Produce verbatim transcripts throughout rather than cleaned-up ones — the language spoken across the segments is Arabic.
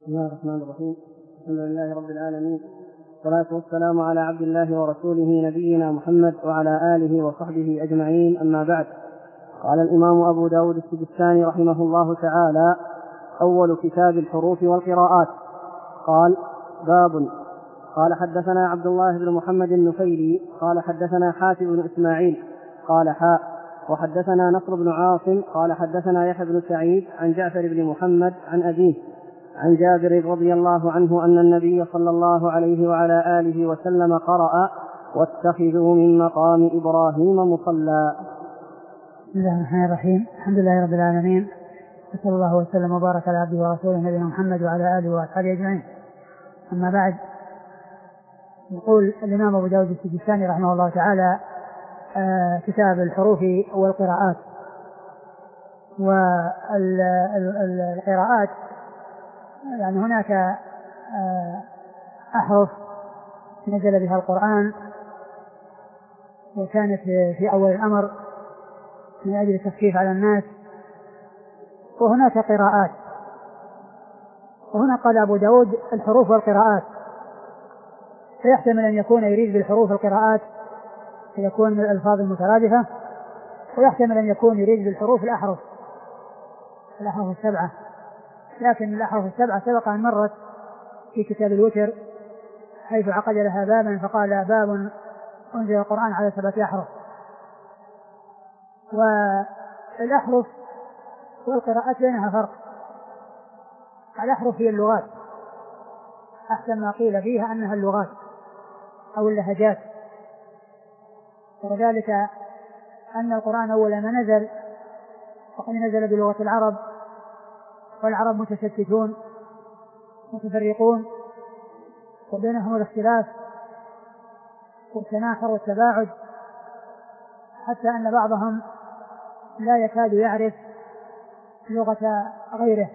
بسم الله الرحمن الرحيم. الحمد لله رب العالمين، والصلاة والسلام على عبد الله ورسوله نبينا محمد وعلى آله وصحبه أجمعين، أما بعد. قال الإمام أبو داود السجستاني رحمه الله تعالى: أول كتاب الحروف والقراءات. قال: باب. قال: حدثنا عبد الله بن محمد النفيلي قال: حدثنا حاتم بن إسماعيل قال: حاء. وحدثنا نصر بن عاصم قال: حدثنا يحيى بن سعيد عن جعفر بن محمد عن أبيه عن جابر رضي الله عنه أن النبي صلى الله عليه وعلى آله وسلم قرأ: واتخذوا من مقام إبراهيم مصلى. بسم الله الرحمن الرحيم. الحمد لله رب العالمين، وصلى الله وسلم وبارك على عبده ورسوله نبينا محمد وعلى آله وأصحابه أجمعين، أما بعد. يقول الإمام أبو داود السجستاني رحمه الله تعالى: آه كتاب الحروف والقراءات. والقراءات يعني هناك آه أحرف نزل بها القرآن وكانت في أول الأمر من أجل التخفيف على الناس، وهناك قراءات. وهنا قال أبو داود الحروف والقراءات، فيحتمل أن يكون يريد بالحروف القراءات فيكون من الألفاظ المترادفة، ويحتمل أن يكون يريد بالحروف الأحرف الأحرف السبعة، لكن الأحرف السبعة سبق أن مرت في كتاب الوتر حيث عقد لها بابا فقال: باب أنزل القرآن على سبعة أحرف. والأحرف والقراءات بينها فرق. الأحرف هي اللغات، أحسن ما قيل فيها أنها اللغات أو اللهجات، وذلك أن القرآن أول ما نزل وقد نزل بلغة العرب، والعرب متشتتون متفرقون وبينهم الاختلاف والتناحر والتباعد، حتى أن بعضهم لا يكاد يعرف لغة غيره.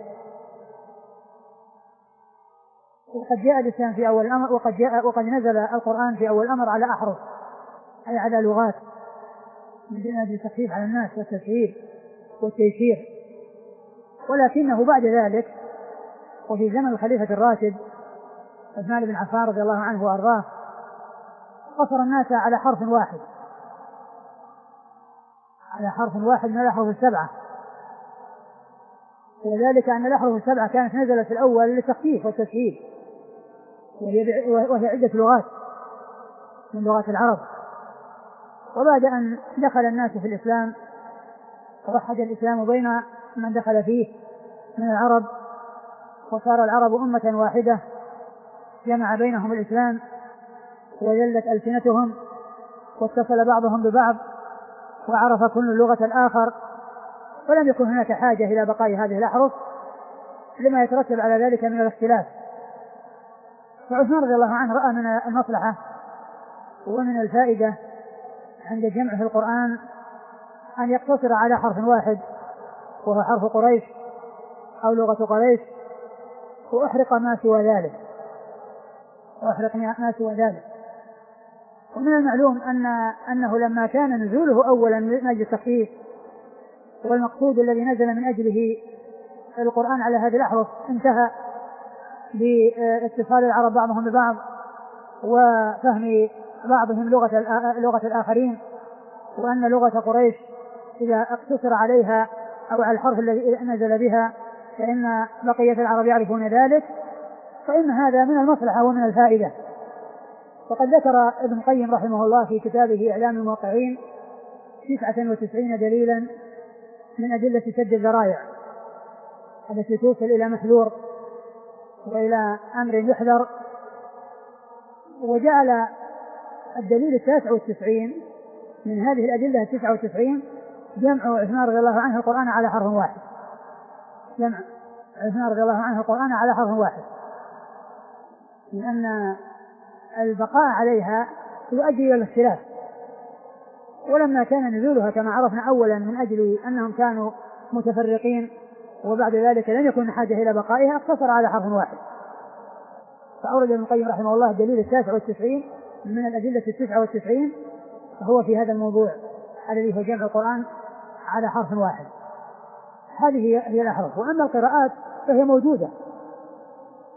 وقد جاء الإسلام في أول الأمر وقد, جاء وقد نزل القرآن في أول الأمر على أحرف، أي على لغات، من أجل التخفيف على الناس والتسهيل والتيسير. ولكنه بعد ذلك وفي زمن الخليفة الراشد عثمان بن عفان رضي الله عنه وأرضاه قصر الناس على حرف واحد على حرف واحد من الأحرف السبعة، وذلك أن الأحرف السبعة كانت نزلت في الأول للتخفيف والتسهيل، وهي عدة لغات من لغات العرب. وبعد أن دخل الناس في الإسلام ووحد الإسلام بين من دخل فيه من العرب، وصار العرب أمة واحدة جمع بينهم الإسلام وذلت ألسنتهم واتصل بعضهم ببعض وعرف كل لغة الآخر، ولم يكن هناك حاجة إلى بقاء هذه الأحرف لما يترتب على ذلك من الاختلاف. فعثمان رضي الله عنه رأى من المصلحة ومن الفائدة عند جمعه القرآن أن يقتصر على حرف واحد وهو حرف قريش أو لغة قريش، وأحرق ما سوى ذلك وأحرق ما سوى ذلك. ومن المعلوم أن أنه لما كان نزوله أولا من أجل التخفيف، والمقصود الذي نزل من أجله القرآن على هذه الأحرف انتهى باتصال العرب بعضهم ببعض وفهم بعضهم لغة لغة الآخرين، وأن لغة قريش إذا اقتصر عليها أو على الحرف الذي نزل بها فإن بقية العرب يعرفون ذلك، فإن هذا من المصلحة ومن الفائدة. وقد ذكر ابن القيم رحمه الله في كتابه إعلام الموقعين تسعة وتسعين دليلا من أدلة سد الذرائع التي توصل إلى محذور وإلى أمر يحذر، وجعل الدليل التاسع والتسعين من هذه الأدلة التسعة والتسعين جمع عثمان رضي الله عنه القرآن على حرف واحد جمع عثمان رضي الله عنه القرآن على حرف واحد لأن البقاء عليها يؤدي إلى الاختلاف. ولما كان نزولها كما عرفنا أولا من أجل أنهم كانوا متفرقين، وبعد ذلك لم يكن حاجة إلى بقائها، اقتصر على حرف واحد. فأورد ابن القيم رحمه الله الدليل التاسع والتسعين من الأدلة التسعة والتسعين، فهو في هذا الموضوع الذي هو جمع القرآن على حرف واحد. هذه هي الأحرف. وأما القراءات فهي موجودة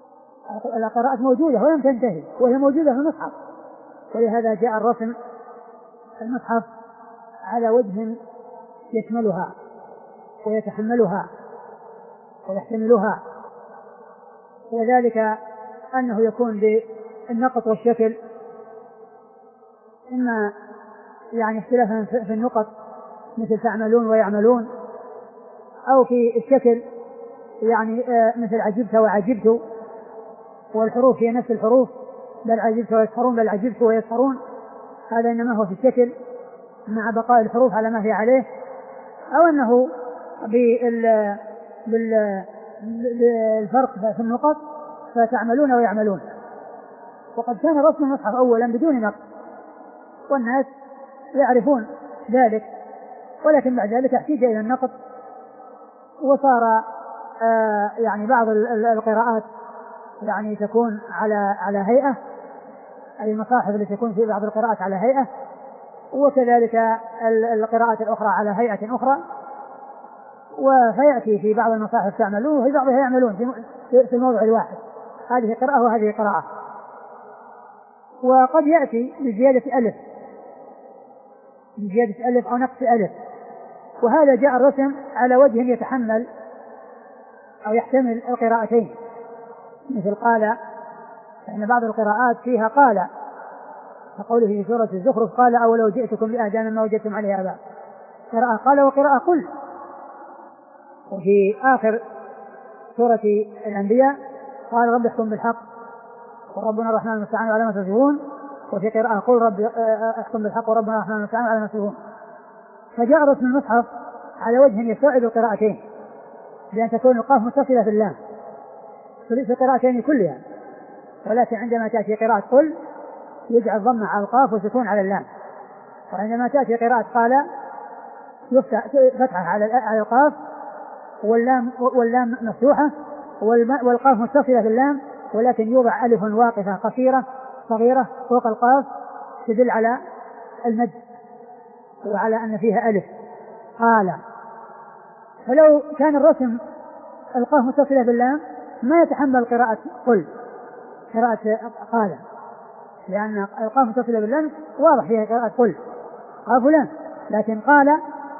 القراءات موجودة ولم تنتهي وهي موجودة في المصحف، ولهذا جاء الرسم المصحف على وجه يشملها ويتحملها ويحتملها، وذلك أنه يكون بالنقط والشكل، إما يعني اختلافا في النقط مثل تعملون ويعملون، أو في الشكل يعني مثل عجبت وعجبت، والحروف هي نفس الحروف، بل عجبت ويسخرون بل عجبت ويسخرون، هذا إنما هو في الشكل مع بقاء الحروف على ما هي عليه، أو أنه بال... بال... بالفرق في النقط فتعملون ويعملون. وقد كان رسم المصحف أولا بدون نقط والناس يعرفون ذلك، ولكن بعد ذلك احتاج إلى النقط، وصار آه يعني بعض القراءات يعني تكون على على هيئة، أي المصاحف التي تكون في بعض القراءات على هيئة، وكذلك القراءات الأخرى على هيئة أخرى، وفيأتي في بعض المصاحف تعملون وفي بعضها يعملون في الموضع الواحد، هذه قراءة وهذه قراءة. وقد يأتي بزيادة ألف بزيادة ألف أو نقص ألف، وهذا جاء الرسم على وجه يتحمل أو يحتمل القراءتين، مثل قال، فإن بعض القراءات فيها قال، فقوله في سورة الزخرف قال أولو جئتكم بأهدى مما وجدتم عليه آباء، قراءة قال وقراءة قل. وفي آخر سورة الأنبياء قال رب احكم بالحق وربنا الرحمن المستعان على ما تصفون، وفي قراءة قل رب احكم بالحق وربنا الرحمن المستعان على ما تصفون. فجاء رسم المصحف على وجه يستوعب القراءتين، بأن تكون القاف متصلة باللام في القراءتين كلها، ولكن عندما تأتي قراءة قل يجعل ضم على القاف وسكون على اللام، وعندما تأتي قراءة قال يفتح فتحة على القاف واللام واللام مفتوحة والقاف متصلة باللام، ولكن يوضع ألف واقفة قصيرة صغيرة فوق القاف تدل على المد وعلى أن فيها ألف قال. فلو كان الرسم القاف متصلة باللام ما يتحمل قراءة قل قراءة قال، لأن القاف متصلة باللام واضح فيها قراءة قل قاف لام، لكن قال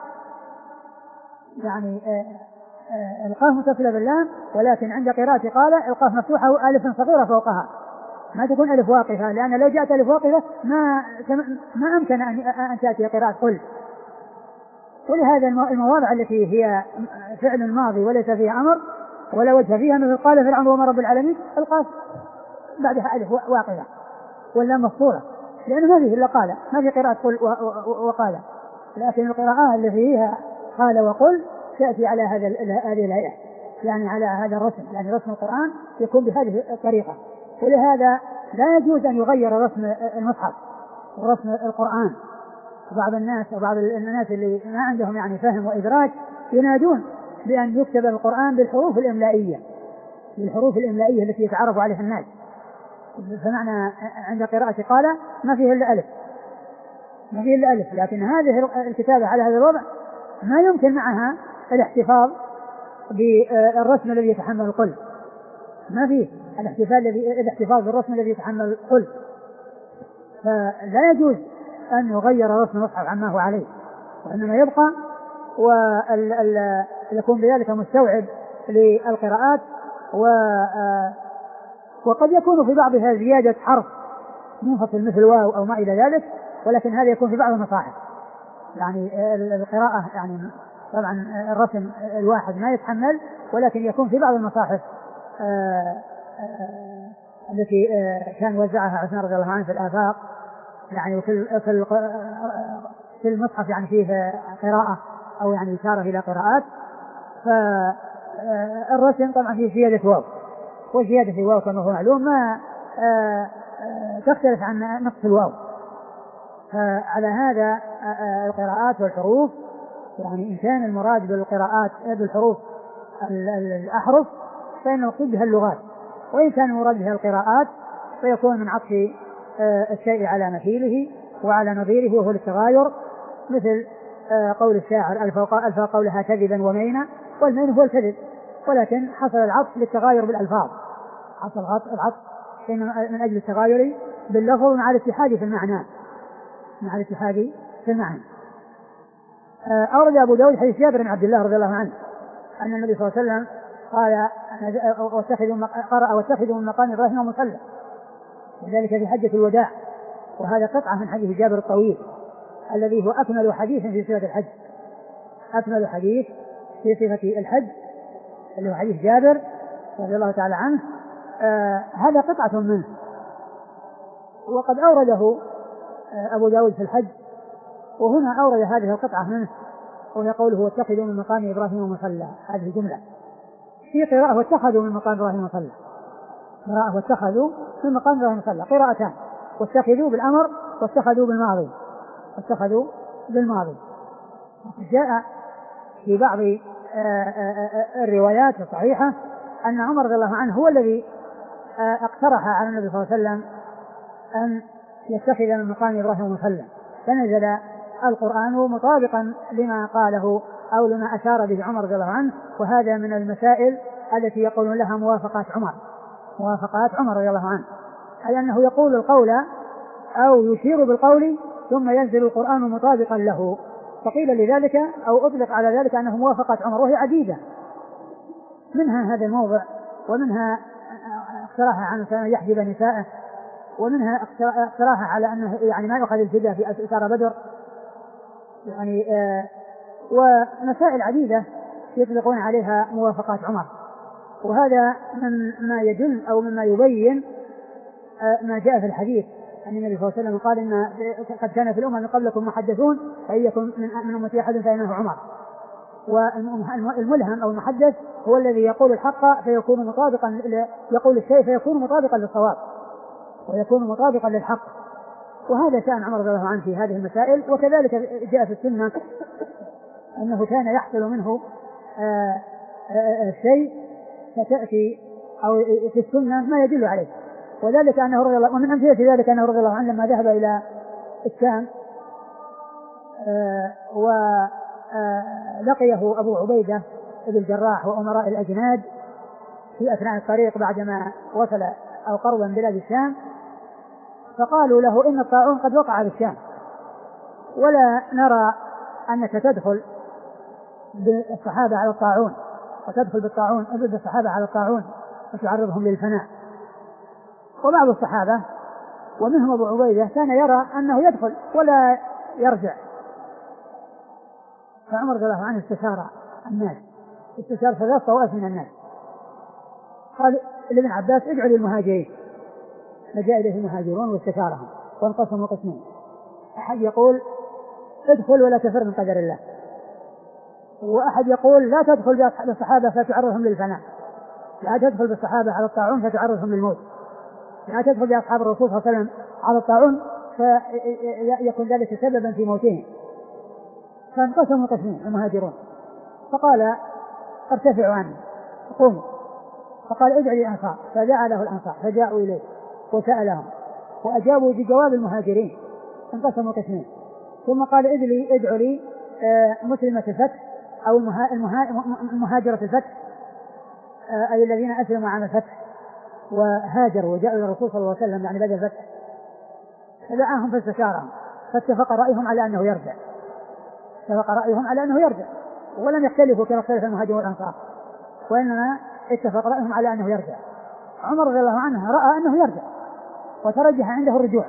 يعني القاف متصلة باللام، ولكن عند قراءة قال القاف مفتوحة وألف صغيرة فوقها، ما تكون ألف واقفة، لأن لو جاءت ألف واقفة ما ما أمكن أن تأتي قراءة قل. ولهذا المواضع التي هي فعل ماضي وليس فيها أمر ولا وجه فيها، مثل قال فرعون وما رب العالمين القاف بعدها ألف واقفة ولا مفصولة، لأنه ما فيه إلا قال، ما في قراءة قل وقال، لكن القراءة اللي فيها قال وقل تأتي على هذا هذه الهيئة، يعني على هذا الرسم، يعني رسم القرآن يكون بهذه الطريقة. ولهذا لا يجوز أن يغير رسم المصحف ورسم القرآن. بعض الناس وبعض الناس اللي ما عندهم يعني فهم وإدراك ينادون بأن يكتب القرآن بالحروف الإملائية بالحروف الإملائية التي يتعرف عليها الناس، فمعنى عند قراءة قال ما فيه إلا ألف ما فيه إلا ألف، لكن هذه الكتابة على هذا الوضع ما يمكن معها الاحتفاظ بالرسم الذي يتحمل القل، ما فيه الاحتفاظ بالرسم الذي يتحمل القل، فلا يجوز أن يغير رسم المصحف عما هو عليه، وإنما يبقى ويكون بذلك مستوعب للقراءات. وقد يكون في بعضها زيادة حرف منفصل مثل واو أو ما إلى ذلك، ولكن هذا يكون في بعض المصاحف، يعني القراءة يعني طبعا الرسم الواحد ما يتحمل، ولكن يكون في بعض المصاحف التي كان وزعها عثمان رضي الله عنه في الآفاق، يعني وفي في المصحف يعني فيه قراءة أو يعني إشارة إلى قراءات، فالرسم طبعا فيه زيادة واو، وزيادة الواو كما هو معلوم ما تختلف عن نقص الواو. فعلى هذا القراءات والحروف، يعني إن كان المراد بالقراءات بالحروف الأحرف فإنه يقصد بها اللغات، وإن كان المراد بها القراءات فيكون من عطف الشيء على مثيله وعلى نظيره وهو التغاير، مثل قول الشاعر ألفا قولها كذبا ومينا، والمين هو الكذب، ولكن حصل العطف للتغاير بالألفاظ، حصل العطف من أجل التغاير باللفظ مع الاتحاد في المعنى مع الاتحاد في المعنى. أورد أبو داود حديث جابر بن عبد الله رضي الله عنه أن النبي صلى الله عليه وسلم قال قرأ واتخذوا من مقام إبراهيم مصلى، وذلك في حجة الوداع. وهذا قطعة من حديث جابر الطويل الذي هو أكمل حديث في صفة الحج، أكمل حديث في صفة الحج اللي هو حديث جابر رضي الله تعالى عنه. آه هذا قطعة منه، وقد أورده آه أبو داود في الحج، وهنا أورد هذه القطعة منه وهي قوله واتخذوا من مقام إبراهيم مصلى. هذه الجملة في قراءة واتخذوا من مقام إبراهيم مصلى، قراءة واتخذوا من مقام إبراهيم مصلى، قراءتان، واتخذوا بالأمر واتخذوا بالماضي، واتخذوا بالماضي. جاء في بعض الروايات الصحيحة أن عمر رضي الله عنه هو الذي اقترح على النبي صلى الله عليه وسلم أن يتخذ من مقام إبراهيم مصلى، فنزل القرآن مطابقا لما قاله أو لما أشار به عمر رضي الله عنه. وهذا من المسائل التي يقولون لها موافقات عمر، موافقات عمر رضي الله عنه، أي أنه يقول القول أو يشير بالقول ثم ينزل القرآن مطابقا له، فقيل لذلك أو أطلق على ذلك أنه موافقة عمر، وهي عديدة، منها هذا الموضع، ومنها اقتراحه عن يحجب نساءه، ومنها اقتراحه على أنه يعني ما يؤخذ الفداء في أسار بدر، يعني آه ومسائل عديدة يطلقون عليها موافقات عمر. وهذا من ما يدل أو مما يبين آه ما جاء في الحديث أن النبي صلى الله عليه وسلم قال إن قد كان في الأمم من قبلكم محدثون فإن يكن من أمتي أحد فإنه عمر. والملهم أو المحدث هو الذي يقول الحق فيكون مطابقا، يقول الشيء فيكون مطابقا للصواب ويكون مطابقا للحق. وهذا شأن عمر رضي الله عنه في هذه المسائل. وكذلك جاء في السنة أنه كان يحصل منه آآ آآ شيء فتأتي أو في السنة ما يدل عليه، وذلك أنه رضي الله، ومن أمثلة ذلك أنه رضي الله عنه لما ذهب إلى الشام ولقيه أبو عبيدة بن الجراح وأمراء الأجناد في أثناء الطريق بعدما وصل أو قرب من بلاد الشام، فقالوا له إن الطاعون قد وقع بالشام ولا نرى أنك تدخل بالصحابة على الطاعون وتدخل بالطاعون بالصحابة على الطاعون وتعرضهم للفناء. وبعض الصحابة ومنهم أبو عبيدة كان يرى أنه يدخل ولا يرجع، فعمر رضي الله عنه استشار الناس، استشار ثلاث طوائف من الناس، قال لابن عباس ادعوا للمهاجرين، فجاء إليه المهاجرون واستشارهم وانقسموا قسمين، أحد يقول ادخل ولا تفر من قدر الله، وأحد يقول لا تدخل بالصحابة فتعرضهم للفناء، لا تدخل بالصحابة على الطاعون فتعرضهم للموت، لا تدخل بأصحاب الرسول صلى الله عليه وسلم على الطاعون فيكون ذلك سببا في موتهم. فانقسموا قسمين المهاجرون، فقال ارتفعوا عني قوموا، فقال ادعوا للأنصار، فدعا له الأنصار فجاءوا إليه وسألهم وأجابوا بجواب المهاجرين، انقسموا قسمين. ثم قال ادعوا لي مسلمة الفتح أو المهاجرة الفتح، أي الذين أسلموا عام الفتح وهاجروا وجاءوا إلى الرسول صلى الله عليه وسلم يعني بعد الفتح، فدعاهم فاستشارهم فاتفق رأيهم على أنه يرجع، اتفق رأيهم على أنه يرجع ولم يختلفوا كما اختلف المهاجرون والأنصار، وإنما اتفق رأيهم على أنه يرجع. عمر رضي الله عنه رأى أنه يرجع وترجح عنده الرجوع،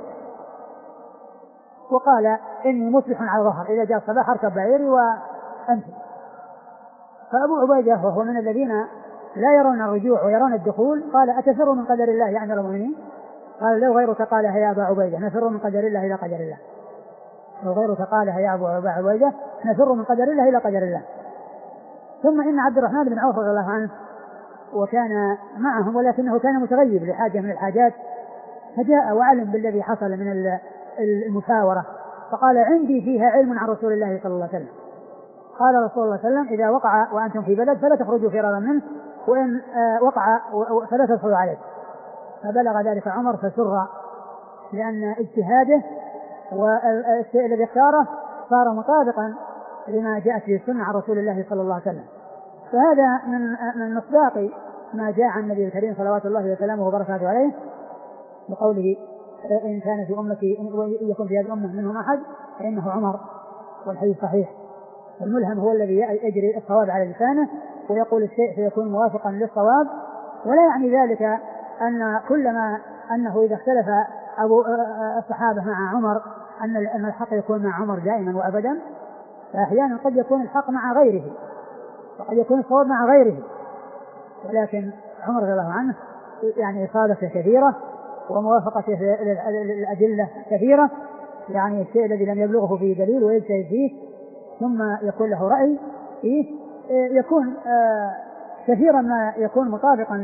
وقال إني مصبح على ظهر إذا جاء الصباح أركب بعيري وأمشي. فأبو عبيدة وهو من الذين لا يرون الرجوع ويرون الدخول قال أتفر من قدر الله يا أمير المؤمنين؟ قال لو غيرك قالها يا أبا عبيدة نفر من قدر الله إلى قدر الله، لو غيرك قالها يا أبو عبيدة نفر من قدر الله إلى قدر الله. ثم إن عبد الرحمن بن عوف رضي الله عنه وكان معهم ولكنه كان متغيب لحاجة من الحاجات، فجاء وعلم بالذي حصل من المشاورة فقال عندي فيها علم عن رسول الله صلى الله عليه وسلم. قال رسول الله صلى الله عليه وسلم إذا وقع وأنتم في بلد فلا تخرجوا فرارا منه، وإن وقع فلا تدخلوا عليه. فبلغ ذلك عمر فسر لأن اجتهاده والشيء الذي اختاره صار مطابقا لما جاءت به السنة عن رسول الله صلى الله عليه وسلم. فهذا من من مصداق ما جاء عن النبي الكريم صلوات الله وسلامه وبركاته عليه بقوله إن كان في أمتي إن يكون في هذه الأمة منهم أحد فإنه عمر، والحديث صحيح. الملهم هو الذي يجري الصواب على لسانه ويقول الشيء فيكون موافقا للصواب، ولا يعني ذلك أن كلما أنه إذا اختلف أبو الصحابة مع عمر أن الحق يكون مع عمر دائما وأبدا، فأحيانا قد يكون الحق مع غيره وقد يكون الصواب مع غيره، ولكن عمر رضي الله عنه يعني إصابته كثيرة وموافقته للأدلة كثيرة، يعني الشيء الذي لم يبلغه فيه دليل ويجتهد فيه ثم يكون له رأي فيه يكون كثيرا ما يكون مطابقا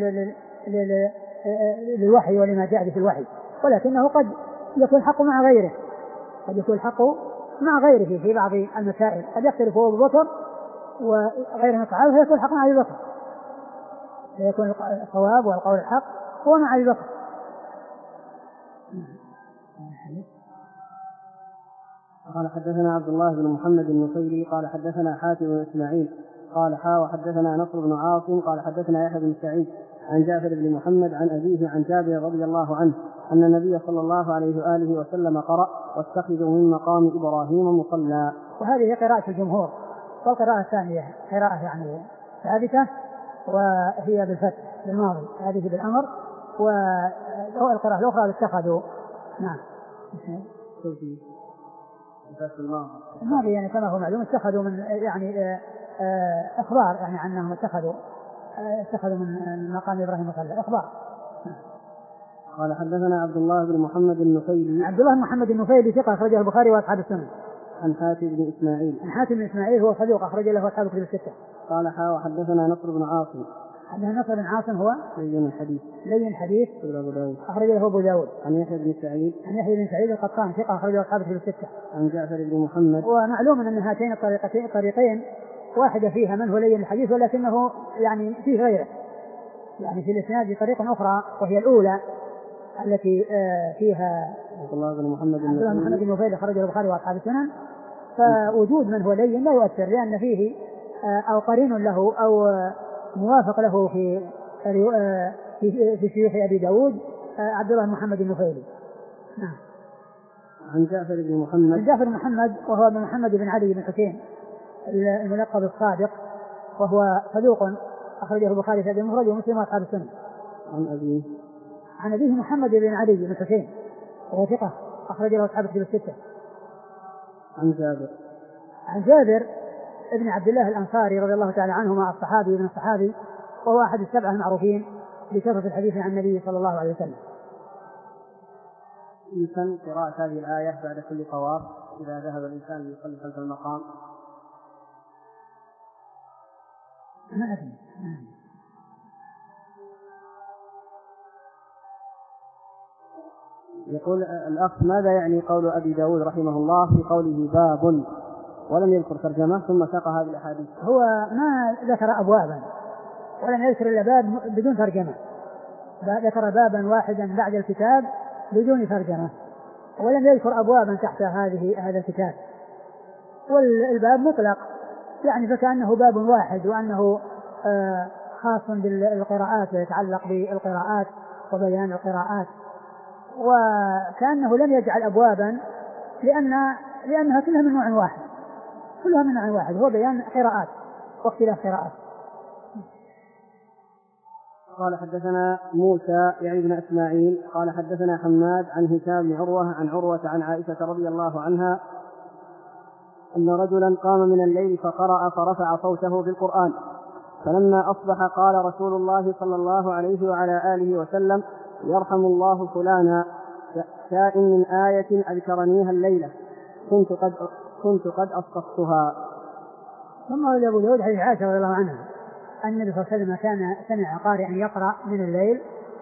للوحي ولما جاء في الوحي، ولكنه قد يكون الحق مع غيره قد يكون الحق مع غيره في بعض المسائل، قد يختلف هو أبو بكر وغيره من الصحابة فيكون الحق مع أبي بكر، فيكون الصواب والقول الحق هو مع أبي بكر. قال حدثنا عبد الله بن محمد النفيلي قال حدثنا حاتم بن إسماعيل قال حا وحدثنا نصر بن عاصم قال حدثنا يحيى بن سعيد عن جعفر بن محمد عن أبيه عن جابر رضي الله عنه أن النبي صلى الله عليه وآله وسلم قرأ واتخذوا من مقام إبراهيم مصلى. وهذه قراءة الجمهور، والقراءة الثانية قراءة يعني ثابتة وهي بالفتح بالماضي، هذه بالأمر، والقراءة الأخرى اتخذوا. نعم الماضي يعني كما هو معلوم اتخذوا من يعني إخبار يعني عنهم اتخذوا اتخذوا من مقام إبراهيم مصلى إخبار. قال حدثنا عبد الله بن محمد النفيلي عبد الله بن محمد النفيلي ثقة أخرجه البخاري وأصحاب السنن. عن حاتم بن إسماعيل عن حاتم بن إسماعيل هو صدوق أخرج له أصحاب الكتب الستة. قال حا وحدثنا نصر بن عاصم حدثنا نصر بن عاصم هو لين الحديث لين الحديث أبو داود أخرج له أبو داود. عن يحيى بن سعيد عن يحيى بن سعيد القطان ثقة أخرج له أصحاب الكتب الستة. عن جعفر بن محمد. ومعلوم أن هاتين الطريقتين طريقين واحدة فيها من هو لين الحديث ولكنه يعني فيه غيره، يعني في الإسناد طريقة أخرى وهي الأولى التي فيها عبد الله بن محمد عبد الله بن محمد النفيلي خرج البخاري وأصحاب السنن. فوجود من هو لين لا يؤثر لأن فيه أو قرين له أو موافق له في في في شيوخ أبي داود عبد الله بن محمد النفيلي. نعم. عن جعفر بن محمد. عن جعفر بن محمد وهو بن محمد بن علي بن حسين الملقب الصادق وهو صدوق أخرجه البخاري في المفرد ومسلم وأصحاب السنن. عن أبيه. عن أبيه محمد بن علي بن حسين وهو ثقة أخرج له أصحاب الكتب الستة. عن جابر. عن جابر ابن عبد الله الأنصاري رضي الله تعالى عنهما الصحابي ابن الصحابي وهو أحد السبعة المعروفين بكثرة الحديث عن النبي صلى الله عليه وسلم. يمكن قراءة هذه الآية بعد كل طواف إذا ذهب الإنسان يصلي خلف المقام؟ ما أدري. يقول الأخ ماذا يعني قول أبي داود رحمه الله في قوله باب ولم يذكر ترجمة ثم ساق هذه الأحاديث؟ هو ما ذكر أبوابا ولم يذكر إلا باب بدون ترجمة، ذكر بابا واحدا بعد الكتاب بدون ترجمة ولم يذكر أبوابا تحت هذه هذا الكتاب، والباب مطلق يعني فكأنه باب واحد وأنه آه خاص بالقراءات ويتعلق بالقراءات وبيان القراءات، وكأنه لم يجعل أبوابا لأن لأنها كلها من نوع واحد كلها من نوع واحد هو بيان قراءات واختلاف قراءات. قال حدثنا موسى يعني بن إسماعيل قال حدثنا حماد عن هشام بن عروة عن عروة عن عائشة رضي الله عنها أن رجلا قام من الليل فقرأ فرفع صوته بالقرآن، فلما أصبح قال رسول الله صلى الله عليه وعلى آله وسلم يرحم الله فلانا شاء من آية أذكرنيها الليلة كنت قد كنت قد أسقطتها. ثم قال أبو داود حديث عائشة رضي الله عنها أن النبي صلى الله عليه وسلم كان سمع قارئا يقرأ من الليل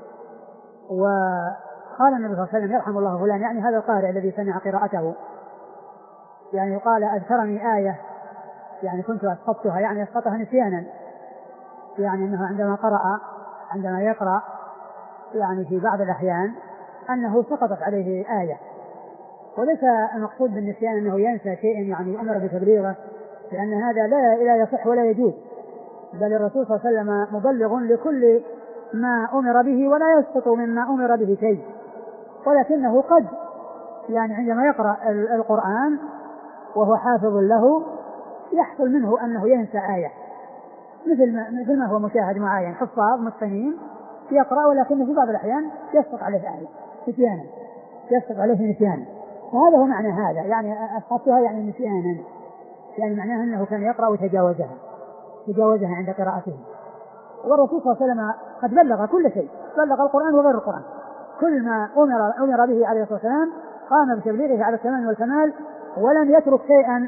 وقال النبي صلى الله عليه وسلم يرحم الله فلان، يعني هذا القارئ الذي سمع قراءته، يعني قال أذكرني آية يعني كنت أسقطتها يعني أسقطها نسيانا، يعني أنه عندما قرأ عندما يقرأ يعني في بعض الأحيان أنه سقطت عليه آية، وليس المقصود بالنسيان أنه ينسى شيء يعني أمر بتبليغه، لأن هذا لا لا يصح ولا يجوز، بل الرسول صلى الله عليه وسلم مبلغ لكل ما أمر به ولا يسقط مما أمر به شيء، ولكنه قد يعني عندما يقرأ القرآن وهو حافظ له يحصل منه أنه ينسى آية، مثل ما, مثل ما هو مشاهد معين، حفاظ متقنين يقرأ ولكنه في بعض الأحيان يسقط عليه آية نسيانا، يسقط عليه نسيانا. وهذا هو معنى هذا، يعني أسقطها يعني نسيانا، يعني معناها أنه كان يقرأ وتجاوزها تجاوزها عند قراءته. والرسول صلى الله عليه وسلم قد بلغ كل شيء، بلغ القرآن وغير القرآن، كل ما أمر, أمر به عليه الصلاة والسلام قام بتبليغه على التمام والكمال، ولم يترك شيئا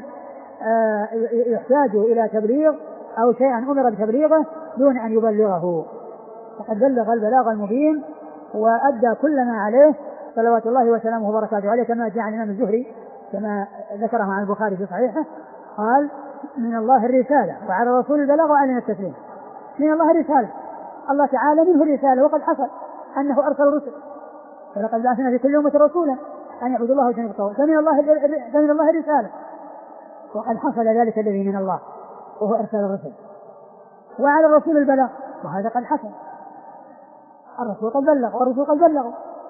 يحتاج إلى تبليغ أو شيئا أمر بتبليغه دون أن يبلغه، فقد بلغ البلاغ المبين وأدى كل ما عليه صلوات الله وسلامه وبركاته عليه، كما جاء عن الإمام الزهري كما ذكره عن البخاري في صحيحه قال: من الله الرسالة وعلى الرسول البلاغ وعلينا التسليم. من الله الرسالة، الله تعالى منه الرسالة، وقد حصل أنه أرسل الرسل، فلقد بعثنا في كل أمة رسولا أن يعبدوا الله واجتنبوا الطاغوت، فمن الله فمن الله الرسالة، وقد حصل ذلك الذي من الله وهو أرسل الرسل. وعلى الرسول البلاغ، وهذا قد حصل، الرسول قد بلغ والرسول قد بلغوا،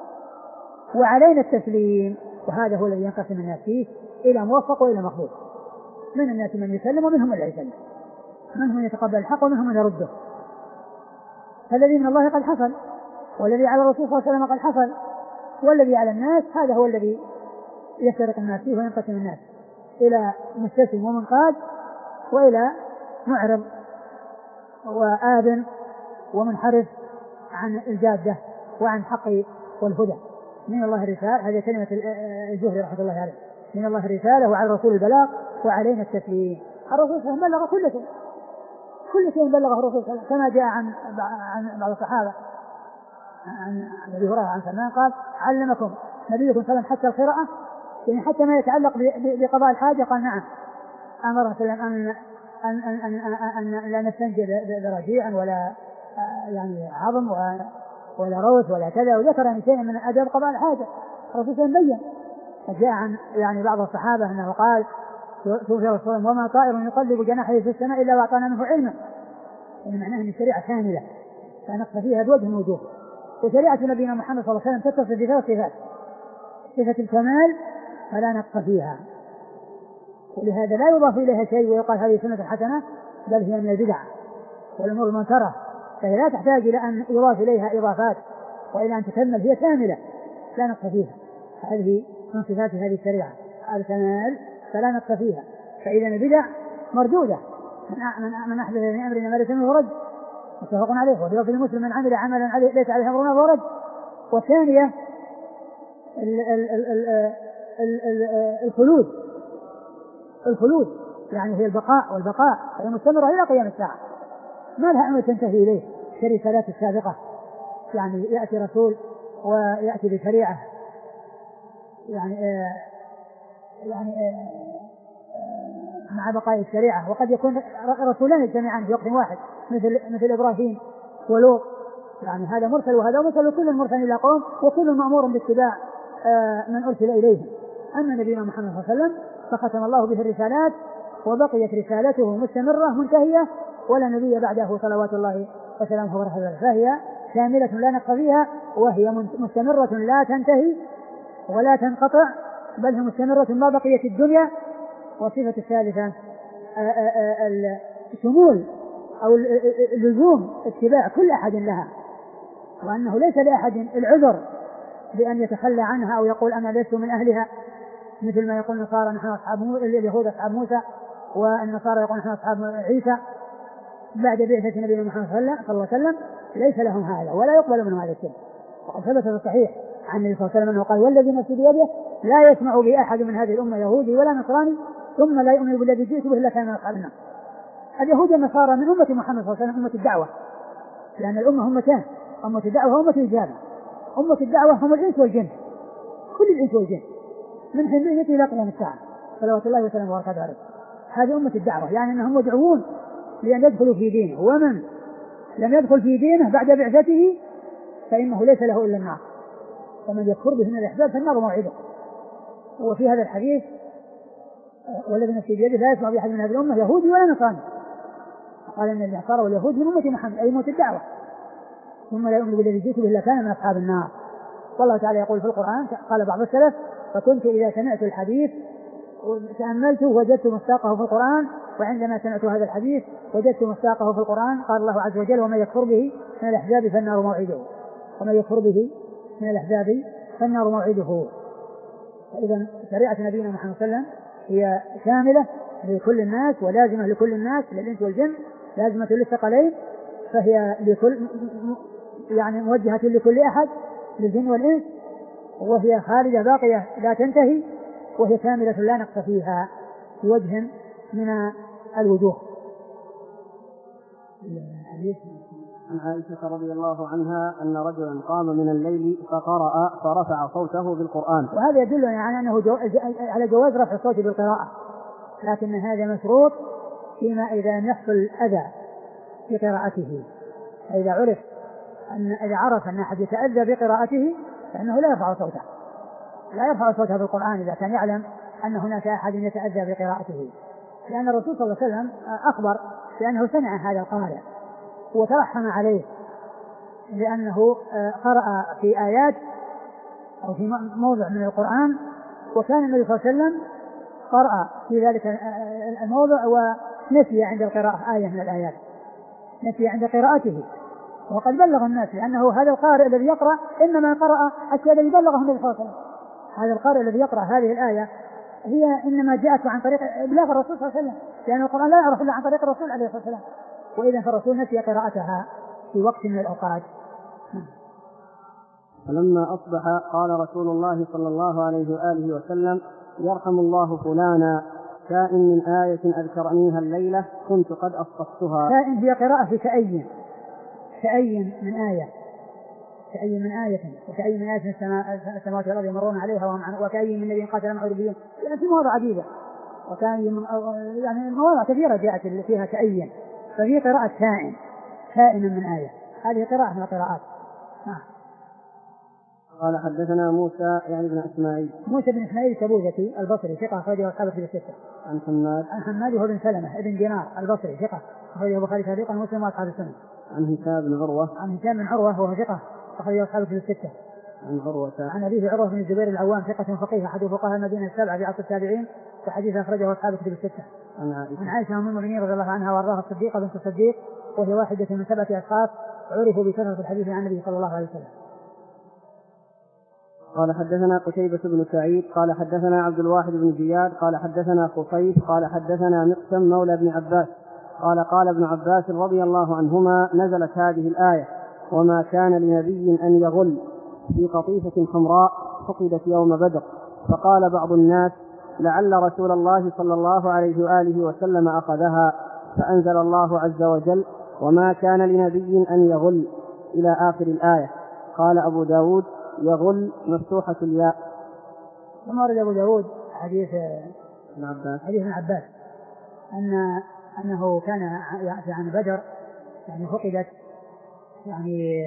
وعلينا التسليم، وهذا هو الذي ينقسم الناس فيه إلى موفق وإلى مخبوط. من الناس من يسلم ومنهم من لا يسلم، منهم من يتقبل الحق ومنهم من يرده. فالذي من الله قد حصل، والذي على الرسول صلى الله عليه وسلم قد حصل، والذي على الناس هذا هو الذي يفترق الناس فيه وينقسم الناس إلى مستسلم ومنقاد، وإلى معرض وآذن ومنحرف عن الجادة وعن الحق والهدى. من الله الرسالة، هذه كلمة الزهري رحمه الله عليه، من الله الرسالة وعلى الرسول البلاغ وعلينا التسليم. الرسول صلى الله عليه وسلم بلغ كل شيء، كل شيء بلغه الرسول صلى الله عليه وسلم، كما جاء عن عن بعض الصحابة عن أبي هريرة عن سلمان قال: علمكم نبيكم صلى الله عليه وسلم حتى القراءة، يعني حتى ما يتعلق بقضاء الحاجة. قال: نعم. أمر صلى الله عليه وسلم أن أن أن أن أن لا نستنجي برجيع ولا يعني عظم ولا روث ولا كذا، وذكر أن شيء من أدب قضاء الحاجة. الرسول صلى الله عليه وسلم بين. جاء عن يعني بعض الصحابة أنه قال: توفي رسول الله وما طائر يقلب جناحه في السماء إلا وأعطانا منه علما. يعني معناه أن الشريعة كاملة لا نقص فيها بوجه من وجوه. وشريعة نبينا محمد صلى الله عليه وسلم تتصف بثلاث صفات: صفة الكمال فلا نقص فيها، ولهذا لا يضاف إليها شيء ويقال هذه سنة حسنة، بل هي من البدع والأمور المنكرة، فهي لا تحتاج إلى أن يضاف إليها إضافات وإلى أن تكمل، هي كاملة لا نقص فيها. هذه من صفات هذه الشريعة، الكمال فلا نقص فيها. فإذا البدع مردودة، من أحدث في أمرنا ما ليس منه رد، متفق عليه. وفي لفظ مسلم: من عمل عملا ليس عليه أمرنا فهو رد. والثانية الخلود، الخلود يعني هي البقاء، والبقاء هي مستمرة إلى قيام الساعة، ما لها أمر تنتهي إليه كرسالات السابقة. يعني يأتي رسول ويأتي بشريعة يعني آه يعني آه مع بقاء الشريعة، وقد يكون رسولان يجتمعان في وقت واحد، مثل مثل إبراهيم ولوط، يعني هذا مرسل وهذا مرسل، وكل مرسل إلى قوم، وكل مأمور باتباع آه من أرسل إليه. أما نبينا محمد صلى الله عليه وسلم فختم الله به الرسالات، وبقيت رسالته مستمرة منتهية، ولا نبي بعده صلوات الله وسلامه وبركاته، فهي كاملة لا نقص فيها، وهي مستمرة لا تنتهي ولا تنقطع، بل هي مستمرة ما بقيت الدنيا. والصفة الثالثة الشمول أو اللزوم اتباع كل أحد لها، وأنه ليس لأحد العذر بأن يتخلى عنها أو يقول أنا لست من أهلها، مثل ما يقول النصارى نحن أصحاب موسى، اليهود أصحاب موسى، والنصارى يقول نحن أصحاب عيسى بعد بعثة نبينا محمد صلى الله عليه وسلم. ليس لهم هذا ولا يقبل منهم هذا الشيء. وقد ثبت في الصحيح عن النبي صلى الله عليه وسلم أنه قال: والذي نفسي بيده لا يسمع بي أحد من هذه الأمة يهودي ولا نصراني ثم لا يؤمن بالذي جئت به إلا كان من أصحاب النار. اليهود والنصارى من أمة محمد صلى الله عليه وسلم أمة الدعوة، لأن الأمة همتان: أمة الدعوة وأمة الإجابة. أمة الدعوة هم الإنس والجن، كل الإنس والجن من حين إلى قيام الساعة صلوات الله وسلامه وبركاته عليه. هذه أمة الدعوة، يعني أنهم مدعوون لأن يدخلوا في دينه، ومن لم يدخل في دينه بعد بعثته فإنه ليس له إلا النار، ومن يكفر به من الأحزاب فالنار موعده. وفي هذا الحديث: والذي نفسي بيده لا يسمع بأحد من هذه الأمة يهودي ولا نصراني قال إن النصارى واليهود من أمة محمد أي موت الدعوة، ثم لا يؤمن بالذي جئت به إلا كان من أصحاب النار. والله تعالى يقول في القرآن قال بعض السلف فكنت إذا سمعت الحديث تأملته وجدت مصداقه في القرآن، وعندما سمعت هذا الحديث وجدت مصداقه في القرآن. قال الله عز وجل ومن يكفر به من الأحزاب فالنار موعده، ومن يكفر به من الأحزاب فالنار موعده. إذن شريعة نبينا محمد صلى الله عليه وسلم هي شاملة لكل الناس ولازمة لكل الناس للإنس والجن، لازمة للثقلين، فهي لكل يعني موجهة لكل أحد للجن والإنس، وهي خالدة باقية لا تنتهي، وهي كاملة لا نقص فيها في وجه من الوجوه. عن عائشة رضي الله عنها أن رجلا قام من الليل فقرأ فرفع صوته بالقرآن. وهذا يدل على أنه جو... على جواز رفع الصوت بالقراءة، لكن هذا مشروط فيما إذا لم يحصل أذى في قراءته. فإذا عرف أن إذا عرف أن أحد يتأذى بقراءته فإنه لا يرفع صوته، لا يرفع صوته بالقرآن إذا كان يعلم أن هناك أحد يتأذى بقراءته، لأن الرسول صلى الله عليه وسلم أخبر بأنه سمع هذا القارئ وترحم عليه لأنه قرأ في آيات أو في موضع من القرآن، وكان النبي صلى الله عليه وسلم قرأ في ذلك الموضع ونسي عند القراءة آية من الآيات، نسي عند قراءته، وقد بلغ الناس، لأنه هذا القارئ الذي يقرأ إنما قرأ الشيء الذي بلغه النبي صلى الله عليه وسلم. هذا القارئ الذي يقرأ هذه الآية هي إنما جاءت عن طريق إبلاغ الرسول صلى الله عليه وسلم، لأن القرآن لا يعرف إلا عن طريق الرسول عليه الصلاة والسلام، وإذا فالرسول نسي قراءتها في وقت من الأوقات. فلما أصبح قال رسول الله صلى الله عليه وآله وسلم يرحم الله فلانا كائن من آية أذكرنيها الليلة كنت قد أسقطتها. كائن هي قراءة في كأي، كأي من آية، كأي من آية، وكأي من آية السماوات والأرض يمرون عليها وكأي من نبي قاتل معه ربيون، يعني في مواضع عديدة، وكأي من يعني مواضع كثيرة جاءت فيها كأي، فهي قراءة كائن، كائن من آية، هذه قراءة من القراءات. نعم. قال حدثنا موسى يعني بن إسماعيل، موسى بن إسماعيل التبوذكي البصري ثقة أخرجه أصحاب الكتب الستة. عن حماد، عن حماد وهو بن سلمة ابن دينار البصري ثقة أخرجه البخاري تعليقا ومسلم وأصحاب السنن. عن هشام بن عروة، عن هشام بن عروة وهو ثقة أخرجه أصحاب الكتب الستة. عن عروة، عن أبيه عروة بن الزبير العوام ثقة فقيه أحد فقهاء المدينة السبعة في عصر التابعين، وحديث أخرجه أصحاب الكتب الستة. عن عائشة, عن عائشة أم المؤمنين رضي الله عنها وأرضاها الصديقة بنت الصديق، وهي واحدة من سبعة أشخاص عرفوا بكثرة الحديث عن النبي صلى الله عليه وسلم. قال حدثنا قتيبة بن سعيد قال حدثنا عبد الواحد بن زياد قال حدثنا خصيف قال حدثنا مقسم مولى ابن عباس قال قال ابن عباس رضي الله عنهما نزلت هذه الآية وما كان لنبي أن يغل في قطيفة حمراء فقدت يوم بدر، فقال بعض الناس لعل رسول الله صلى الله عليه وآله وسلم أخذها، فأنزل الله عز وجل وما كان لنبي أن يغل إلى آخر الآية. قال أبو داود يغل مفتوحة الياء. ثم ورد أبو داود حديث ابن عباس حديث ابن عباس أن أنه كان عن بدر يعني فقدت يعني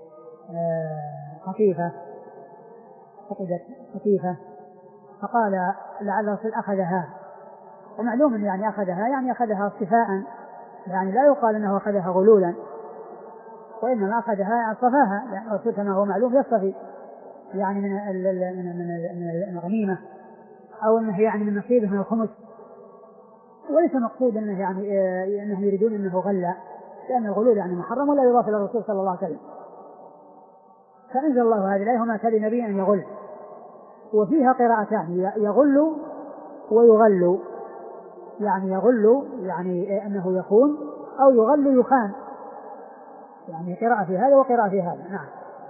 قطيفة فقدت قطيفة فقال لعل الرسول أخذها، ومعلوم يعني أخذها يعني أخذها اصطفاء، يعني لا يقال أنه أخذها غلولا، وإنما أخذها اصطفاها، لأن الرسول كما هو معلوم يصطفي يعني من من الغنيمة أو أنه يعني من نصيبه من الخمس، وليس مقصود أنه يعني أنه يريدون أنه غلى، لأن الغلول يعني محرم ولا يضاف إلى الرسول صلى الله عليه وسلم. فأنزل الله هذه الآية وما كان لنبي أن يغل، وفيها قراءتان يغل ويغل، يعني يغل يعني أنه يخون أو يغل يخان، يعني قراءة في هذا وقراءة في هذا. نعم.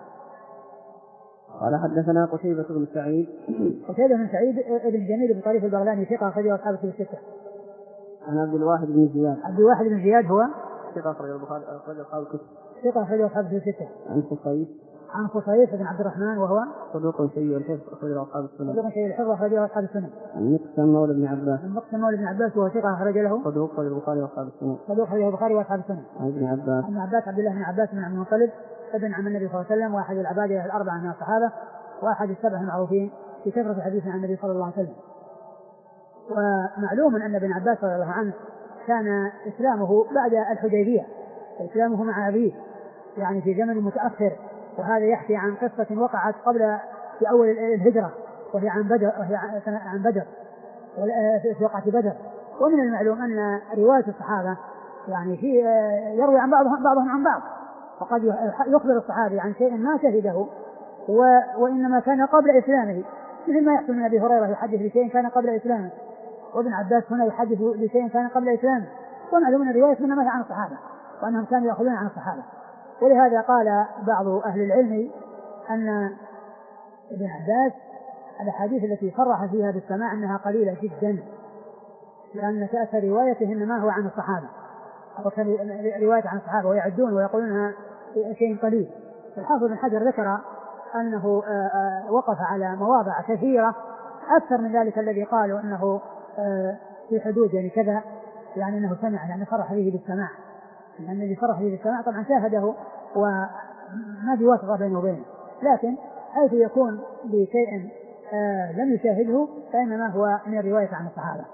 قال حدثنا قتيبة بن سعيد قتيبة بن سعيد ابن جميل بن طريف البغلاني ثقة أخرجه أصحاب الكتب الستة. عن عبد الواحد بن زياد عبد الواحد بن زياد هو ثقة أخرجه البخاري أخرجه أصحاب الكتب ثقة أخرجه أصحاب الكتب الستة. عن خصيف عن خصيف بن عبد الرحمن وهو صدوق سيء الحفظ أخرجه أصحاب السنن. صدوق سيء الحفظ أخرجه أصحاب السنن. عن مقسم مولى ابن عباس عن مقسم مولى ابن عباس وهو ثقة أخرج له صدوق أخرجه البخاري وأصحاب السنن. صدوق أخرجه البخاري وأصحاب السنن. عن ابن عباس عن عباس عبد الله بن عباس بن عبد المطلب ابن عم النبي صلى الله عليه وسلم، وأحد العبادة الأربعة من الصحابة، وأحد السبع المعروفين في كثرة الحديث عن النبي صلى الله عليه وسلم. ومعلوم أن ابن عباس رضي الله عنه كان إسلامه بعد الحديبية، إسلامه مع أبيه يعني في زمن متأخر، وهذا يحكي عن قصة وقعت قبل في أول الهجرة وهي عن بدر، وهي عن بدر في وقعة بدر. ومن المعلوم أن رواية الصحابة يعني في يروي عن بعضهم بعضهم عن بعض، وقد يخبر الصحابي عن شيء ما شهده وإنما كان قبل إسلامه، مثل ما يحصل من أبي هريرة يحدث بشيء كان قبل إسلامه، وابن عباس هنا يحدث بشيء كان قبل إسلامه. ومعلوم أن الرواية إنما هي عن الصحابة وأنهم كانوا يأخذون عن الصحابة. ولهذا قال بعض أهل العلم أن ابن عباس الأحاديث التي صرح فيها بالسماع أنها قليلة جدا، لأن تأثر روايته إنما هو عن الصحابة، رواية عن الصحابة ويعدون ويقولونها شيء قليل. الحافظ بن حجر ذكر أنه وقف على مواضع كثيرة أكثر من ذلك الذي قالوا أنه في حدود يعني كذا، يعني أنه سمع يعني صرح به بالسماع، لأن الذي صرح به بالسماع طبعا شاهده وما في واسطة بينه وبينه، لكن حيث يكون بشيء لم يشاهده فإنما هو من الرواية عن الصحابة.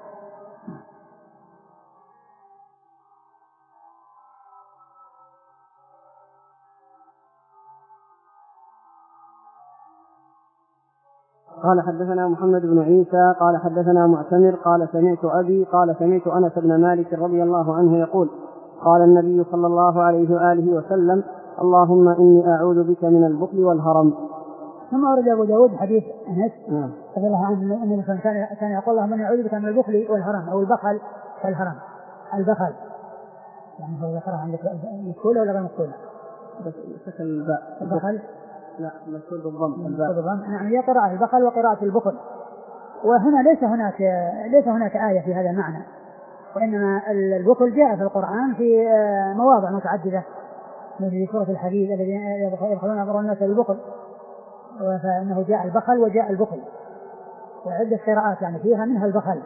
قال حدثنا محمد بن عيسى قال حدثنا معتمر قال سمعت أبي قال سمعت أنس بن مالك رضي الله عنه يقول قال النبي صلى الله عليه وآله وسلم اللهم إني أعوذ بك من البخل والهرم. ثم أورد أبو داود حديث أنس رضي الله عنه أن الإنسان كان يقول اللهم إني أعوذ بك من البخل والهرم أو البخل والهرم. البخل يعني هو ذكرها عندك مكتولة ولا غير مكتولة؟ سكن الباء. البخل لا مكتول بالضم. نعم هي قراءة البخل وقراءة البخل. وهنا ليس هناك ليس هناك آية في هذا المعنى، وإنما البخل جاء في القرآن في مواضع متعددة، مثل سورة الحديد الذين يبخلون أمر الناس بالبخل، فإنه جاء البخل وجاء البخل وعدة قراءات يعني فيها منها البخل.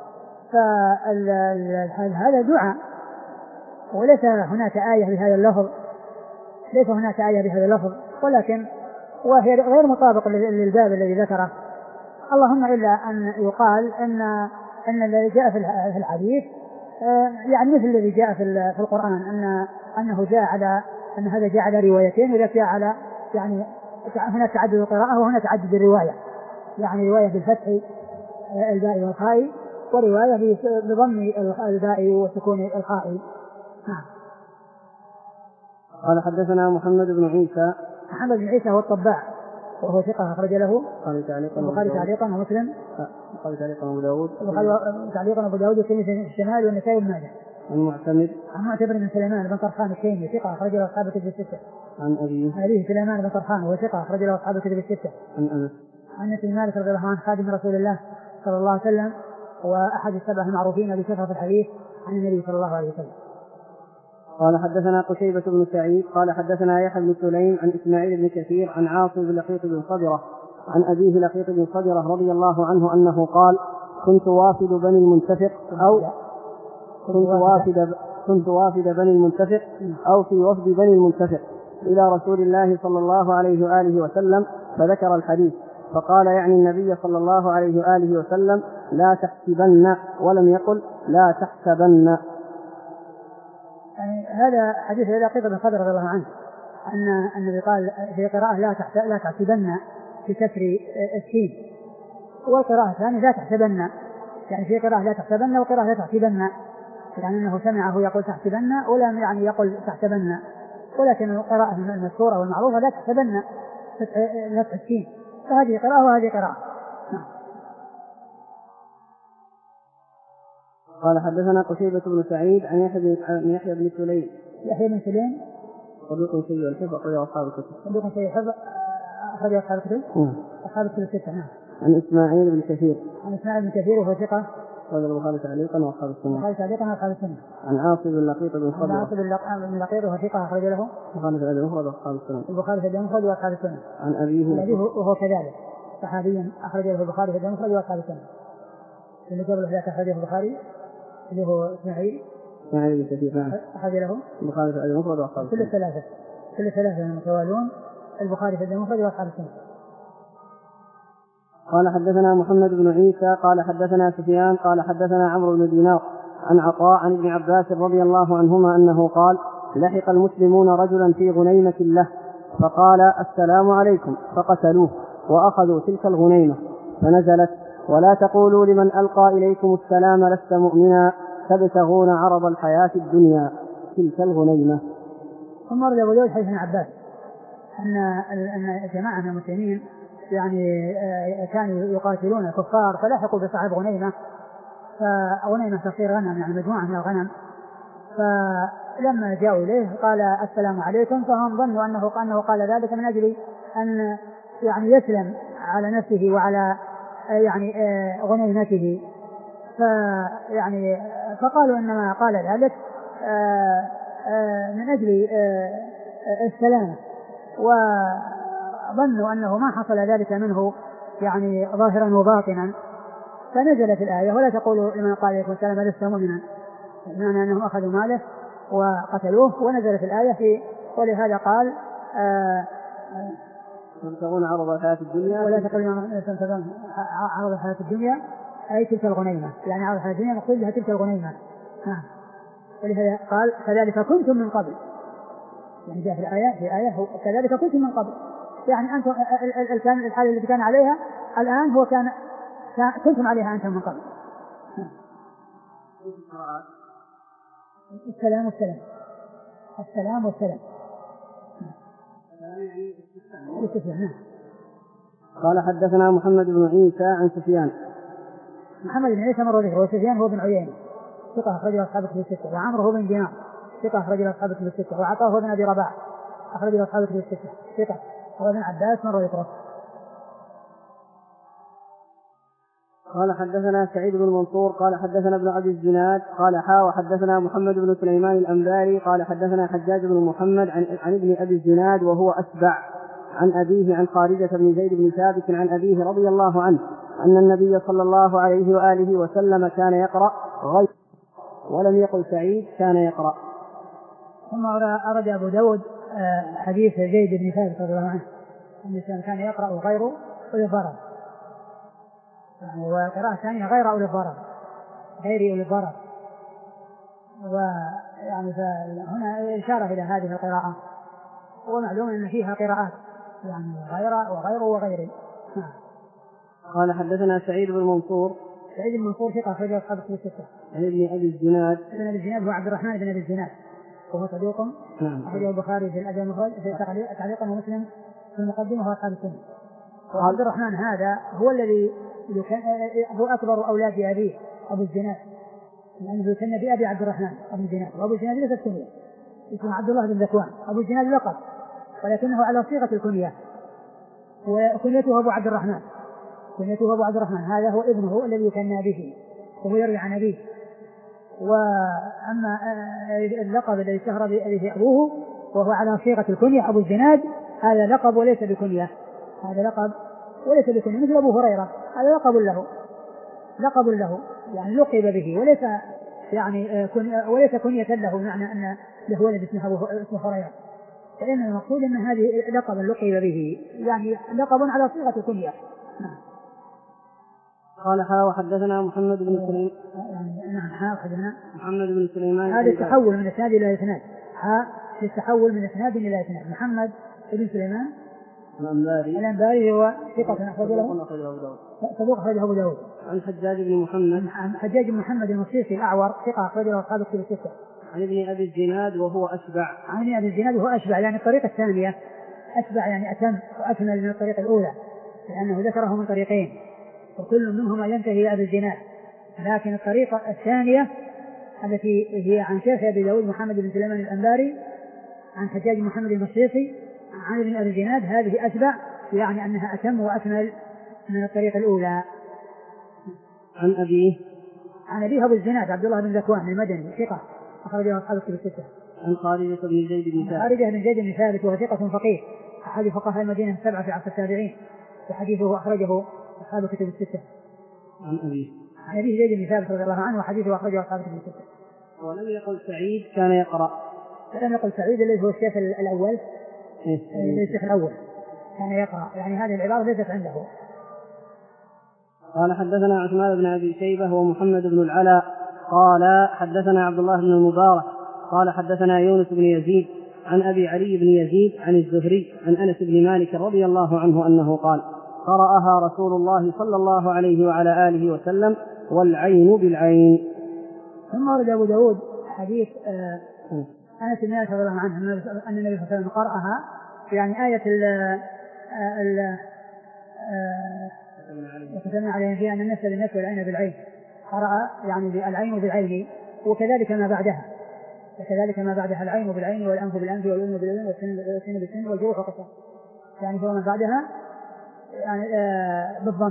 فهذا دعاء وليس هناك آية بهذا اللفظ، ليس هناك آية بهذا اللفظ، ولكن وهي غير مطابق للباب الذي ذكره. اللهم إلا أن يقال أن أن الذي جاء في الحديث يعني مثل الذي جاء في القرآن، أن أنه جاء على أن هذا جاء على روايتين، وإذا جاء على يعني هنا تعدد القراءة وهنا تعدد الرواية، يعني رواية بالفتح الباء والخاء ورواية بضم الباء وسكون الخاء. نعم. قال حدثنا محمد بن عيسى. محمد بن عيسى هو الطباع وهو ثقة أخرج له البخاري تعليقا ومسلم البخاري تعليقا وأبو داود البخاري تعليقا وأبو داود والترمذي الشمال والنسائي وابن ماجه. عن معتمر عن معتمر بن سليمان بن طرخان الشيمي ثقة أخرج له أصحاب الكتب الستة. عن أبيه عن أبيه سليمان بن طرخان وهو ثقة أخرج له أصحاب الكتب الستة. عن أنس عن أنس بن مالك رضي الله عنه خادم رسول الله صلى الله عليه وسلم وأحد السبعة المعروفين بكثرة الحديث عن النبي صلى الله عليه وسلم. قال حدثنا قتيبة بن سعيد قال حدثنا يحيى بن سليم عن إسماعيل بن كثير عن عاصم بن لقيط بن صدرة عن أبيه لقيط بن صدرة رضي الله عنه أنه قال كنت وافد بني المنتفق أو كنت وافد كنت وافد بني المنتفق أو في وفد بني المنتفق إلى رسول الله صلى الله عليه وآله وسلم فذكر الحديث فقال يعني النبي صلى الله عليه وآله وسلم لا تحسبن ولم يقل لا تحسبن. يعني هذا حديث لقيط بن صدرة رضي الله عنه أن النبي قال في قراءة لا لا تحسبن بكسر السين، والقراءة الثانية لا تحسبن، يعني في قراءة لا تحسبن وقراءة لا تحسبن، يعني أنه سمعه يقول تحسبن ولم يعني يقول تحسبن، ولكن القراءة المشهورة والمعروفة لا تحسبن فتح السين، فهذه قراءة وهذه قراءة. قال حدثنا قتيبة بن سعيد عن يحيى بن سليم يحيى بن سليم صدوق سيء الحفظ أخرج أصحاب الكتب صدوق سيء الحفظ أخرج أصحاب الكتب أصحاب الكتب الستة. نعم. عن إسماعيل بن كثير عن إسماعيل بن كثير وهو ثقة أخرج البخاري تعليقا وأصحاب السنة البخاري تعليقا وأصحاب السنة. عن عاصم بن لقيط بن صدرة عن عاصم بن لقيط وهو ثقة أخرج له البخاري في الأدب المفرد وأصحاب السنة البخاري في الأدب المفرد وأصحاب السنة. عن أبيه وهو كذلك صحابي أخرج له البخاري في الأدب المفرد وأصحاب السنة. اللي قبل ذلك أخرجه البخاري اللي هو إسماعيل إسماعيل بن كثير نعم أخرج له البخاري في الأدب المفرد وأصحاب كل الثلاثة كل الثلاثة المتوالون البخاري في الأدب المفرد وأصحاب السنة. قال حدثنا محمد بن عيسى قال حدثنا سفيان قال حدثنا عمرو بن دينار عن عطاء عن ابن عباس رضي الله عنهما أنه قال: لحق المسلمون رجلا في غنيمة له فقال: السلام عليكم، فقتلوه وأخذوا تلك الغنيمة، فنزلت: ولا تقولوا لمن ألقى إليكم السلام لست مؤمنا تبتغون عرض الحياة الدنيا، تلك الغنيمة. ثم رد أبو داود حديث ابن عباس أن أن جماعة من المسلمين يعني كانوا يقاتلون الكفار فلحقوا بصاحب غنيمة، فغنيمة تصير غنم يعني مجموعة من الغنم، فلما جاءوا إليه قال: السلام عليكم، فهم ظنوا أنه أنه قال ذلك من أجل أن يعني يسلم على نفسه وعلى يعني غنيمته، فيعني فقالوا إنما قال ذلك من أجل السلام، وظنوا أنه ما حصل ذلك منه يعني ظاهرا وباطنا، فنزلت الآية: ولا تقولوا لمن قال عليكم السلام لست مؤمنا، بمعنى أنهم أخذوا ماله وقتلوه، ونزلت الآية في ولهذا قال تبتغون عرض الحياة الدنيا ولا تقولوا عرض الحياة الدنيا أي تلك الغنيمة، يعني عرض الحياة الدنيا مقصود لها تلك الغنيمة. نعم. ولهذا قال: كذلك كنتم من قبل، يعني جاء في الآية في آية كذلك كنتم من قبل، يعني أنتم الكان الحالة التي كان عليها الآن هو كان كنتم عليها أنتم من قبل. السلام والسلام السلام والسلام. قال: حدثنا محمد بن عيسى عن سفيان. محمد بن عيسى مر ذكره، وسفيان هو بن عيينة ثقة أخرج له أصحاب الكتب الستة، وعمرو هو بن دينار ثقة أخرج له أصحاب الكتب الستة، وعطاء هو بن أبي رباح أخرج له أصحاب الكتب الستة ثقة، وابن عباس مر ذكره. قال: حدثنا سعيد بن منصور قال: حدثنا ابن أبي الزناد قال: حا وحدثنا محمد بن سليمان الأنباري قال: حدثنا حجاج بن محمد عن, عن ابن أبي الزناد وهو أسبع عن أبيه عن خارجة بن زيد بن ثابت عن أبيه رضي الله عنه أن النبي صلى الله عليه وآله وسلم كان يقرأ غير، ولم يقل سعيد كان يقرأ. ثم أرد أبو داود حديث زيد بن ثابت رضي الله عنه أنه كان يقرأ غيره وللضرر، وقراءة ثانية غير أولي الضرر غير أولي الضرر، ويعني هنا إشارة إلى هذه القراءة، ومعلوم أن فيها قراءات يعني غير وغير وغير. قال: حدثنا سعيد بن منصور سعيد بن منصور ثقة أخرج له أصحاب الكتب الستة. عن ابن أبي الزناد ابن أبي الزناد هو عبد الرحمن بن أبي الزناد وهو صدوق أخرجه البخاري في الأدب المفرد تعليقا ومسلم في المقدمة وأصحاب السنة. وعبد الرحمن هذا هو الذي هو أكبر أولاد أبيه أبو الزناد، لأنه يكن بأبي عبد الرحمن أبو الزناد، وأبو الزناد ليس الكنية، اسمه عبد الله بن ذكوان. أبو الزناد لقب ولكنه على صيغة الكنية، وكنيته أبو عبد الرحمن كنيته أبو عبد الرحمن هذا هو ابنه الذي يكنى به وهو يروي عن أبيه. وأما اللقب الذي اشتهر به أبوه وهو على صيغة الكنية أبو الزناد هذا لقب وليس بكنية، هذا لقب وليس بكنية، مثل أبو هريرة هذا لقب له لقب له يعني لقب به وليس يعني كنية وليس كنية له، معنى أن له ولد اسمه هريرة، فإن المقصود أن هذه لقب لقب به يعني لقب على صيغة الكنية. قال: حا وحدثنا محمد بن سليمان نعم حا وحدثنا محمد بن سليمان هذا التحول من اسناد الى اسناد، حا التحول من اسناد الى اسناد. محمد بن سليمان الأنباري الأنباري هو ثقة أخرج له صدوق أخرجه أبو داود. عن حجاج بن محمد حجاج بن محمد المصيصي الأعور ثقة أخرج له أصحاب الكتب الستة. عن ابن أبي الزناد وهو أشبع عن ابن أبي الزناد وهو أشبع، يعني الطريقة الثانية أشبع يعني أتم وأكمل من الطريقة الأولى، لأنه ذكره من طريقين وكل منهما ينتهي إلى أبي الزناد، لكن الطريقة الثانية التي هي عن شيخ أبي داود محمد بن سليمان الأنباري عن حجاج محمد المصيصي عن ابن أبي الزناد هذه أشبع، يعني أنها أتم وأكمل من الطريقة الأولى. عن أبيه عن أبيه أبو الزناد عبد الله بن ذكوان المدني ثقة أخرجه أصحاب الكتب الستة. عن خارجة بن زيد بن ثابت خارجة بن زيد بن ثابت وهو ثقة فقيه أحد فقهاء المدينة السبعة في عصر التابعين، وحديثه أخرجه أصحاب الكتب الستة. عن أبيه عن أبيه زيد بن ثابت رضي الله عنه وحديثه أخرجه أصحاب الكتب الستة. ولم يقل سعيد كان يقرأ. لم يقل سعيد الذي هو الشيخ الأول الشيخ الأول كان يقرأ، يعني هذه العبارة ليست عنده. قال: حدثنا عثمان بن أبي شيبة ومحمد بن العلاء قال حدثنا عبد الله بن المبارك قال حدثنا يونس بن يزيد عن أبي علي بن يزيد عن الزهري عن أنس بن مالك رضي الله عنه أنه قال قرأها رسول الله صلى الله عليه وعلى آله وسلم والعين بالعين. ثم ورد أبو داود حديث آه أنس بن مالك رضي الله عنه أن النبي صلى الله عليه وسلم قرأها يعني آية ال ال وكتبنا عليهم فيها أن النفس بالنفس والعين بالعين، قرأ يعني بالعين بالعين وكذلك ما بعدها وكذلك ما بعدها العين بالعين والأنف بالأنف والأذن بالأذن والسن بالسن والجروح قصاص، يعني هو ما بعدها يعني آه بالضم.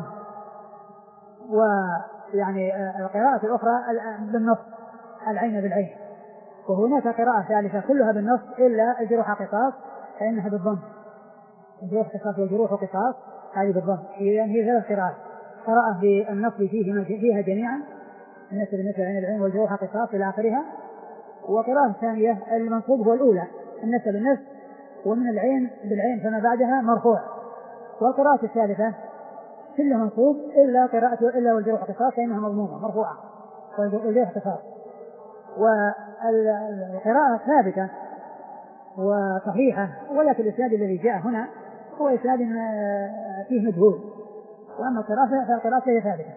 ويعني آه القراءة الأخرى بالنص العين بالعين، وهناك قراءة ثالثة كلها بالنص إلا الجروح قصاص فإنها بالضم، الجروح قصاص والجروح قصاص هذه بالضم. يعني هي ثلاث قراءات، قراءة بالنص فيه فيها جميعا النفس بالنفس والعين بالعين والجروح قصاص إلى آخرها، وقراءة ثانية المنصوب هو الأولى النفس بالنفس ومن العين بالعين فما بعدها مرفوع، والقراءة الثالثة كلها منصوب إلا قراءة إلا والجروح قصاص فإنها مضمومة مرفوعة والجروح قصاص. والقراءة ثابتة وصحيحة، ولكن الإسناد الذي جاء هنا هو إسناد فيه مجهول، وأما القراءة فالقراءة هي ثابتة.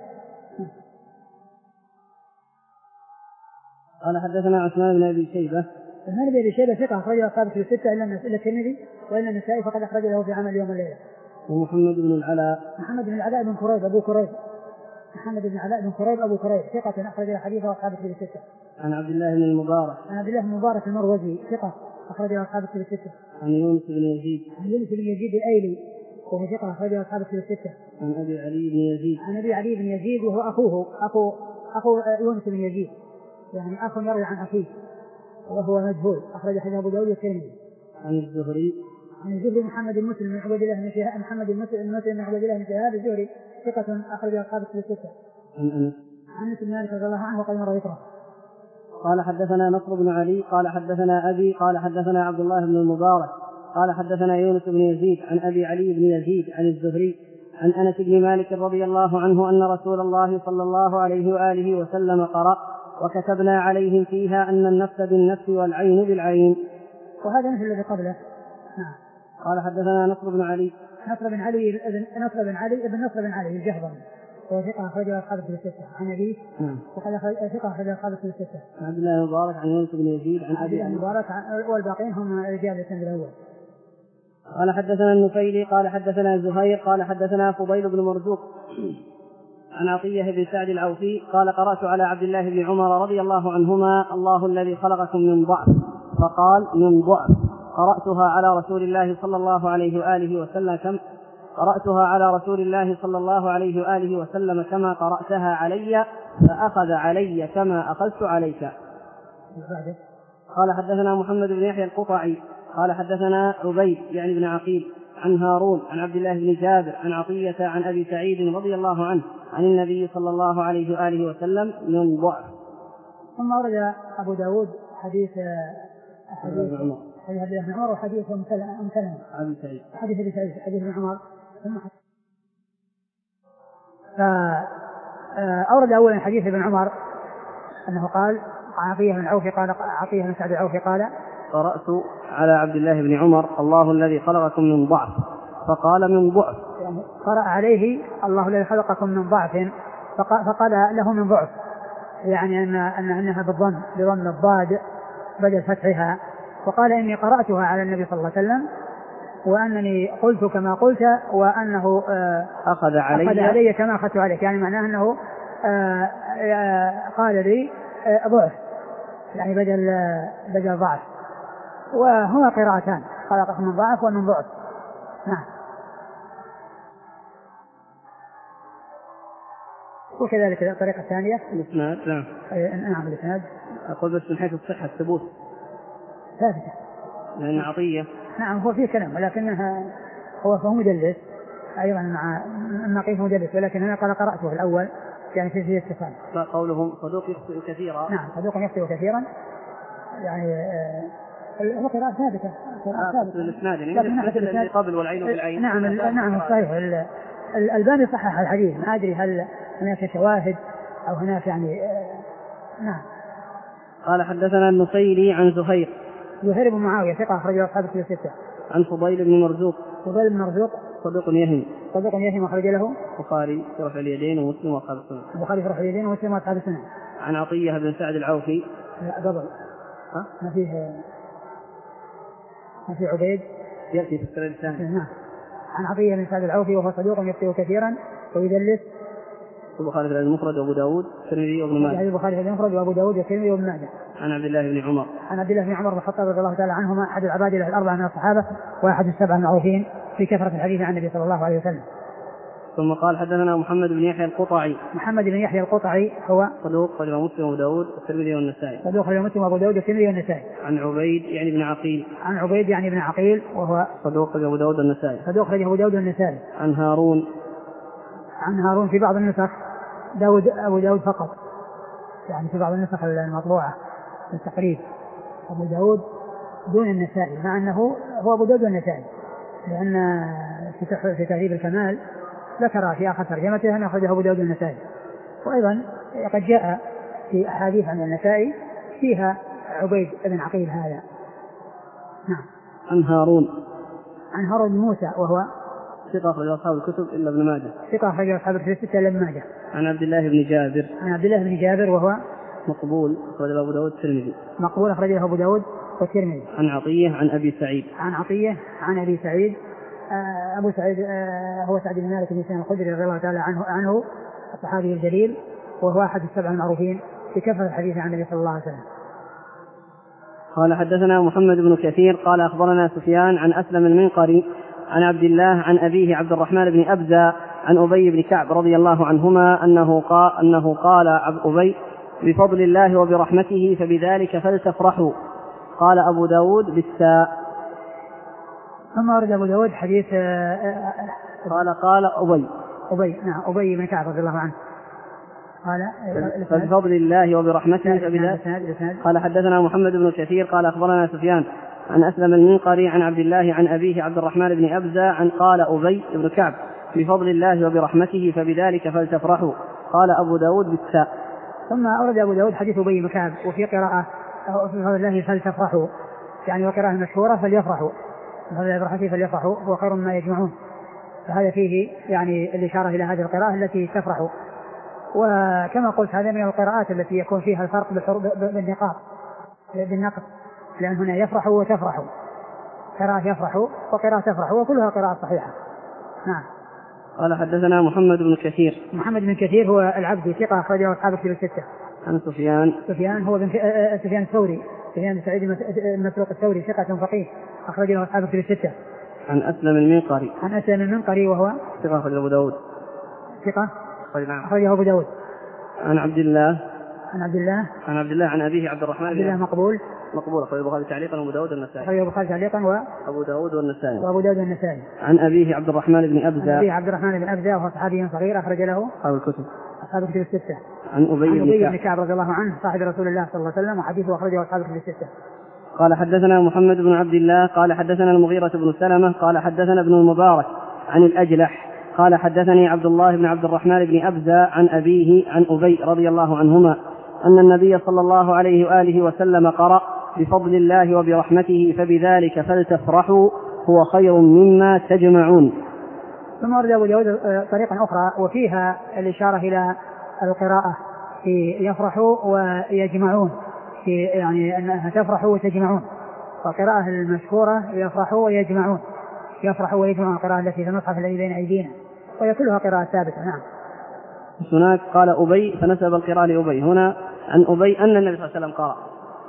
قال حدثنا عثمان بن أبي شيبة. عثمان بن أبي شيبة ثقة أخرجه أصحاب الكتب الستة إلا الترمذي وإلا النسائي فقد أخرج له في عمل يوم الليلة. ومحمد بن العلاء. محمد بن العلاء بن كريب أبو كريب محمد بن العلاء بن كريب أبو كريب ثقة أخرج له حديثه أصحاب الكتب الستة. عن عبد الله بن المبارك. عن عبد الله بن المبارك المروزي ثقة أخرج له أصحاب الكتب الستة. عن يونس بن يزيد. عن يونس بن يزيد الأيلي وهو ثقة أخرج له أصحاب الكتب الستة. عن أبي علي بن يزيد. عن أبي علي بن يزيد وهو أخوه أخو أخو يونس بن يزيد، يعني أخ يروي عن أخيه وهو مجهول، أخرج حديث أبو داود والترمذي. عن الزهري. عن الزهري محمد المسلم بن عبد الله بن شهاب محمد المسلم بن عبد الله بن شهاب الزهري ثقة أخرج أصحاب الكتب الستة. عن أنس. عن أنس بن مالك رضي الله عنه وقد مر ذكره. قال حدثنا نصر بن علي قال حدثنا أبي قال حدثنا عبد الله بن المبارك قال حدثنا يونس بن يزيد عن أبي علي بن يزيد عن الزهري عن أنس بن مالك رضي الله عنه أن رسول الله صلى الله عليه وآله وسلم قرأ وكتبنا عليهم فيها أن النفس بالنفس والعين بالعين. وهذا مثل الذي قبله. نعم. قال حدثنا نصر بن علي. نصر بن علي ابن نصر بن علي ابن نصر بن علي الجهضمي وهو ثقة أخرجه أصحاب الكتب الستة. عن أبيه. نعم. وقد ثقة أخرجه أصحاب الكتب الستة. عن عبد الله المبارك عن يونس بن يزيد عن أبي المبارك والباقين هم رجال السند الأول. قال حدثنا النفيلي قال حدثنا زهير قال حدثنا فضيل بن مرزوق عن عطية بن سعد العوفي قال قرأت على عبد الله بن عمر رضي الله عنهما الله الذي خلقكم من ضعف فقال من ضعف قرأتها على رسول الله صلى الله عليه وآله وسلم كم قرأتها على رسول الله صلى الله عليه وآله وسلم كما قرأتها علي فأخذ علي كما أخذت عليك. قال حدثنا محمد بن يحيى القطعي قال حدثنا عبيد يعني بن عقيل عن هارون عن عبد الله بن جابر عن عطية عن أبي سعيد رضي الله عنه عن النبي صلى الله عليه وآله وسلم من ضعف. ثم ورد أبو داود حديث حديث حديث أبي بن عمر وحديث أم سلمة حديث أبي سعيد حديث ابن عمر. ثم فأورد أولا حديث ابن عمر أنه قال عن عطية بن عوف قال عطية بن سعد العوفي قال قرأت على عبد الله بن عمر الله الذي خلقكم من ضعف فقال من ضعف، يعني قرأ عليه الله الذي خلقكم من ضعف فقال له من ضعف، يعني أن أنها بالضم بضم الضاد بدل فتحها، وقال إني قرأتها على النبي صلى الله عليه وسلم وأنني قلت كما قلت وأنه أخذ علي, أخذ علي كما أخذت عليك، يعني معناه أنه قال لي ضعف يعني بدل بدل ضعف. وهما قراءتان خلقكم من ضعف ومن ضعف. نعم. وكذلك الطريقة الثانية الإسناد. نعم. نعم الإسناد. أقول بس من حيث الصحة الثبوت ثابتة لأن عطية. نعم هو فيه كلام ولكنها هو فهو مدلس أيضا مع ما قيل مدلس، ولكن أنا قال قرأته الأول يعني في فيه اتصال. فقولهم صدوق يخطئ كثيرا. نعم صدوق يخطئ كثيرا يعني هو قراءة ثابتة. ثابتة الإسناد يعني مثل الذي قبل والعين بالعين. نعم نعم صحيح. الألباني صحح الحديث، ما أدري هل هناك شواهد أو هناك يعني نعم. قال حدثنا النصيري عن زهير زهير بن معاوية ثقة أخرجه أصحاب الكتب الستة. عن فضيل بن مرزوق فضيل بن مرزوق صدوق يهم صدوق يهم أخرج له البخاري في رفع اليدين ومسلم وأصحاب السنن. البخاري في رفع اليدين ومسلم وأصحاب السنن. عن عطية بن سعد العوفي لا قبل ها ما فيه ما فيه عبيد يأتي في السنة الثانية. نعم. عن عطية بن سعد العوفي وهو صدوق يخطئ كثيرا ويدلس. البخاري في المفرد وأبو داود والترمذي وابن ماجه. البخاري في المفرد وأبو داود والترمذي وابن ماجه. عن عبد الله بن عمر عن عبد الله بن عمر بن الخطاب رضي الله تعالى عنهما أحد العباد الأربعة من الصحابة وأحد السبعة المعروفين في كثرة الحديث عن النبي صلى الله عليه وسلم. ثم قال حدثنا محمد بن يحيى القطعي. محمد بن يحيى القطعي هو صدوق رجل مسلم وأبو داود والترمذي والنسائي. صدوق رجل مسلم وأبو داود والترمذي والنسائي. عن عبيد يعني بن عقيل. عن عبيد يعني بن عقيل وهو صدوق رجل أبو داود والنسائي. صدوق رجل أبو داود والنسائي. عن هارون. عن هارون في بعض النسخ داود أبو داود فقط، يعني في بعض النسخ المطبوعة التقريب أبو داود دون النسائي، مع أنه هو أبو داود والنسائي، لأن في تهذيب الكمال ذكر في آخر ترجمته أن أخرجه أبو داود والنسائي. وأيضا قد جاء في أحاديث عن النسائي فيها عبيد بن عقيل هذا. نعم. عن هارون. عن هارون بن موسى وهو ثقة أخرج أصحاب الكتب إلا ابن ماجه. ثقة أخرج أصحاب الكتب الستة إلا ابن ماجه. عن عبد الله بن جابر. عن عبد الله بن جابر وهو مقبول أخرج أبو داود والترمذي. مقبول أخرج أبو داود والترمذي. عن عطية عن أبي سعيد. عن عطية عن أبي سعيد. أبو سعيد هو سعد بن مالك بن سنان الخدري رضي الله تعالى عنه عنه الصحابي الجليل، وهو أحد السبع المعروفين في كثرة الحديث عن النبي صلى الله عليه وسلم. قال حدثنا محمد بن كثير قال أخبرنا سفيان عن أسلم المنقري عن عبد الله عن أبيه عبد الرحمن بن أبزة عن أبي بن كعب رضي الله عنهما أنه قال, أنه قال أبي بفضل الله وبرحمته فبذلك فلتفرحوا. قال أبو داود بالساء. ثم ورد أبو داود حديث قال قال أبي أبي نعم أبي بن كعب رضي الله عنه قال فبفضل الله وبرحمته فبذلك. قال حدثنا محمد بن كثير قال أخبرنا سفيان عن أسلم المنقري عن عبد الله عن أبيه عبد الرحمن بن أبزة عن قال أبي بن كعب بفضل الله وبرحمته فبذلك فلتفرحوا. قال أبو داود بالساء. ثم أورد أبو داود حديث أبي بن كعب وفي قراءة بفضل الله فلتفرحوا، يعني وقراءة مشهورة فليفرحوا، بفضل الله وبرحمته فليفرحوا هو خير مما يجمعون، فهذا فيه يعني الإشارة إلى هذه القراءة التي تفرحوا. وكما قلت هذا من القراءات التي يكون فيها الفرق بالنقاط بالنقط، لأن هنا يفرحوا وتفرحوا، قراءة يفرحوا وقراءة تفرحوا وكلها قراءة صحيحة. نعم. قال حدثنا محمد بن كثير. محمد بن كثير هو العبدي ثقة أخرجه أصحاب الكتب الستة. عن سفيان. سفيان هو بن سفيان الثوري سفيان بن سعيد المسروق الثوري ثقة فقيه أخرجه أصحاب الكتب الستة. عن أسلم المنقري. عن أسلم المنقري وهو ثقة أخرجه أبو داود. ثقة أخرجه أبو داود. عن عبد الله. عن عبد الله عن عبد الله عن أبيه عبد الرحمن عبد الله مقبول مقبول أخرجه البخاري تعليقا وأبو داود والنسائي. أخرجه البخاري تعليقا وأبو داود والنسائي. وأبو داود والنسائي. عن أبيه عبد الرحمن بن أبزة. عن أبيه عبد الرحمن بن أبزة وهو صحابي صغير أخرج له أصحاب الكتب. أصحاب الكتب الستة. عن أبي بن كعب. كعب رضي الله عنه صاحب رسول الله صلى الله عليه وسلم وحديثه أخرجه أصحاب الكتب الستة. قال حدثنا محمد بن عبد الله قال حدثنا المغيرة بن سلمة قال حدثنا ابن المبارك عن الأجلح قال حدثني عبد الله بن عبد الرحمن بن أبزة عن أبيه عن أبي رضي الله عنهما أن النبي صلى الله عليه وآله وسلم قرأ بفضل الله وبرحمته فبذلك فلتفرحوا هو خير مما تجمعون. ثم ورد أبو داود طريقا أخرى وفيها الإشارة إلى القراءة في يفرحوا ويجمعون، في يعني أنها تفرحوا وتجمعون، والقراءة المشهورة يفرحوا ويجمعون يفرحوا ويجمعون القراءة التي في المصحف الذي بين أيدينا، وهي كلها قراءة ثابتة. نعم. هناك قال أبي فنسب القراءة لأبي، هنا عن أبي أن النبي صلى الله عليه وسلم قرأ.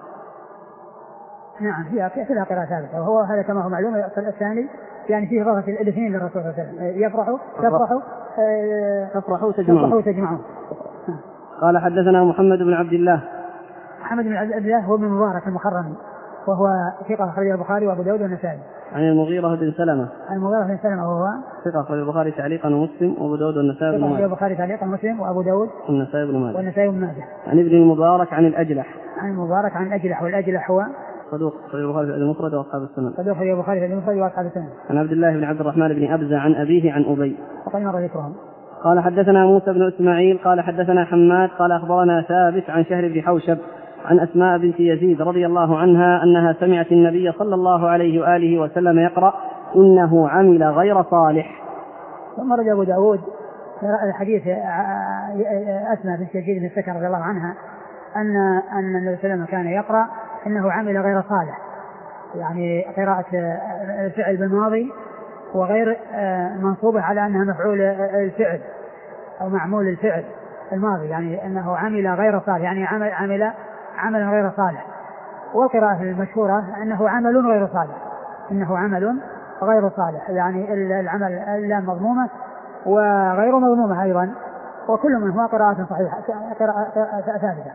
نعم فيها كلها قراءة ثابتة، وهو هذا كما هو معلوم. الثاني يعني فيه إضافة الاثنين للرسول صلى الله عليه وسلم، يفرحوا تفرحوا تفرحوا تجمعون. تجمعون. قال حدثنا محمد بن عبد الله. محمد بن عبد الله هو من مبارك المخرمي وهو ثقة أخرجه البخاري وأبو داود والنسائي. عن المغيرة بن سلمة. عن المغيرة بن سلمة وهو ثقة أخرجه البخاري تعليقا ومسلم وأبو داود والنسائي بن ماجه. البخاري تعليقا ومسلم وأبو داود والنسائي بن ماجه. والنسائي بن ماجه. عن ابن المبارك عن الأجلح. عن المبارك عن الأجلح، والأجلح هو صدوق أخرجه البخاري في المفرد وأصحاب السنن. صدوق أخرجه البخاري في المفرد وأصحاب السنن. عن عبد الله بن عبد الرحمن بن أبزة عن أبيه عن أبي. وقد مر ذكرهم. قال حدثنا موسى بن إسماعيل قال حدثنا حماد قال أخبرنا ثابت عن شهر بن حوشب عن أسماء بنت يزيد رضي الله عنها أنها سمعت النبي صلى الله عليه وآله وسلم يقرأ إنه عمل غير صالح. ثم رجع أبو داود الحديث أسماء بنت يزيد بن السكن رضي الله عنها أن أن النبي صلى الله عليه وسلم كان يقرأ إنه عمل غير صالح، يعني قراءة الفعل بالماضي وغير منصوبة على أنها مفعول الفعل أو معمول الفعل الماضي، يعني أنه عمل غير صالح، يعني عمل عمل عملا غير صالح. والقراءة المشهورة أنه عمل غير صالح، إنه عمل غير صالح، يعني العمل لا مضمومة وغير مضمومة أيضا، وكل منهما قراءة صحيحة قراءة ثابتة.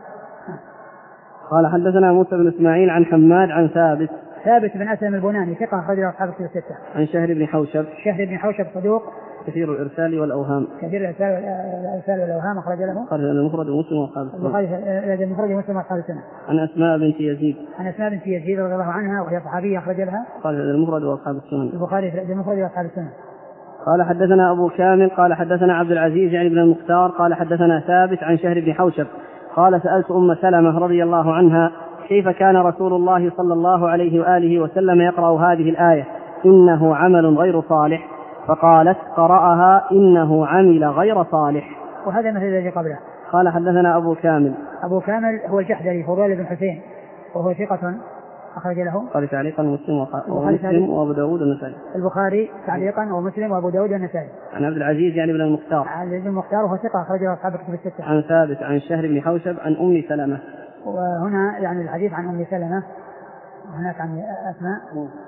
قال حدثنا موسى بن إسماعيل عن حماد عن ثابت ثابت بن أسلم البناني ثقة أخرج له أصحاب الكتب الستة. عن شهر بن حوشب شهر بن حوشب صدوق كثير الإرسال والأوهام كثير الإرسال والأوهام أخرج له قال المفرد ومسلم وأصحاب السنة. البخاري المفرد ومسلم وأصحاب السنة. عن أسماء بنت يزيد عن أسماء بنت يزيد رضي الله عنها وهي صحابية أخرج لها قال المفرد وأصحاب السنة. البخاري المفرد وأصحاب السنة. قال حدثنا أبو كامل قال حدثنا عبد العزيز يعني بن المختار قال حدثنا ثابت عن شهر بن حوشب قال سألت أم سلمة رضي الله عنها كيف كان رسول الله صلى الله عليه وآله وسلم يقرأ هذه الآية إنه عمل غير صالح، فقالت قرأها إنه عمل غير صالح. وهذا مثل الذي قبله. قال حدثنا أبو كامل أبو كامل هو الجحدري فضيل بن حسين وهو ثقة أخرج له قال تعليقا مسلم ومسلم وأبو داود والنسائي. البخاري تعليقا ومسلم وأبو داود والنسائي. عن عبد العزيز يعني بن المختار عن عبد المختار وهو ثقة أخرج له أصحاب الكتب الستة. عن ثابت عن شهر بن حوشب عن أم سلمة. وهنا يعني الحديث عن أم سلمة وهناك عن أسماء.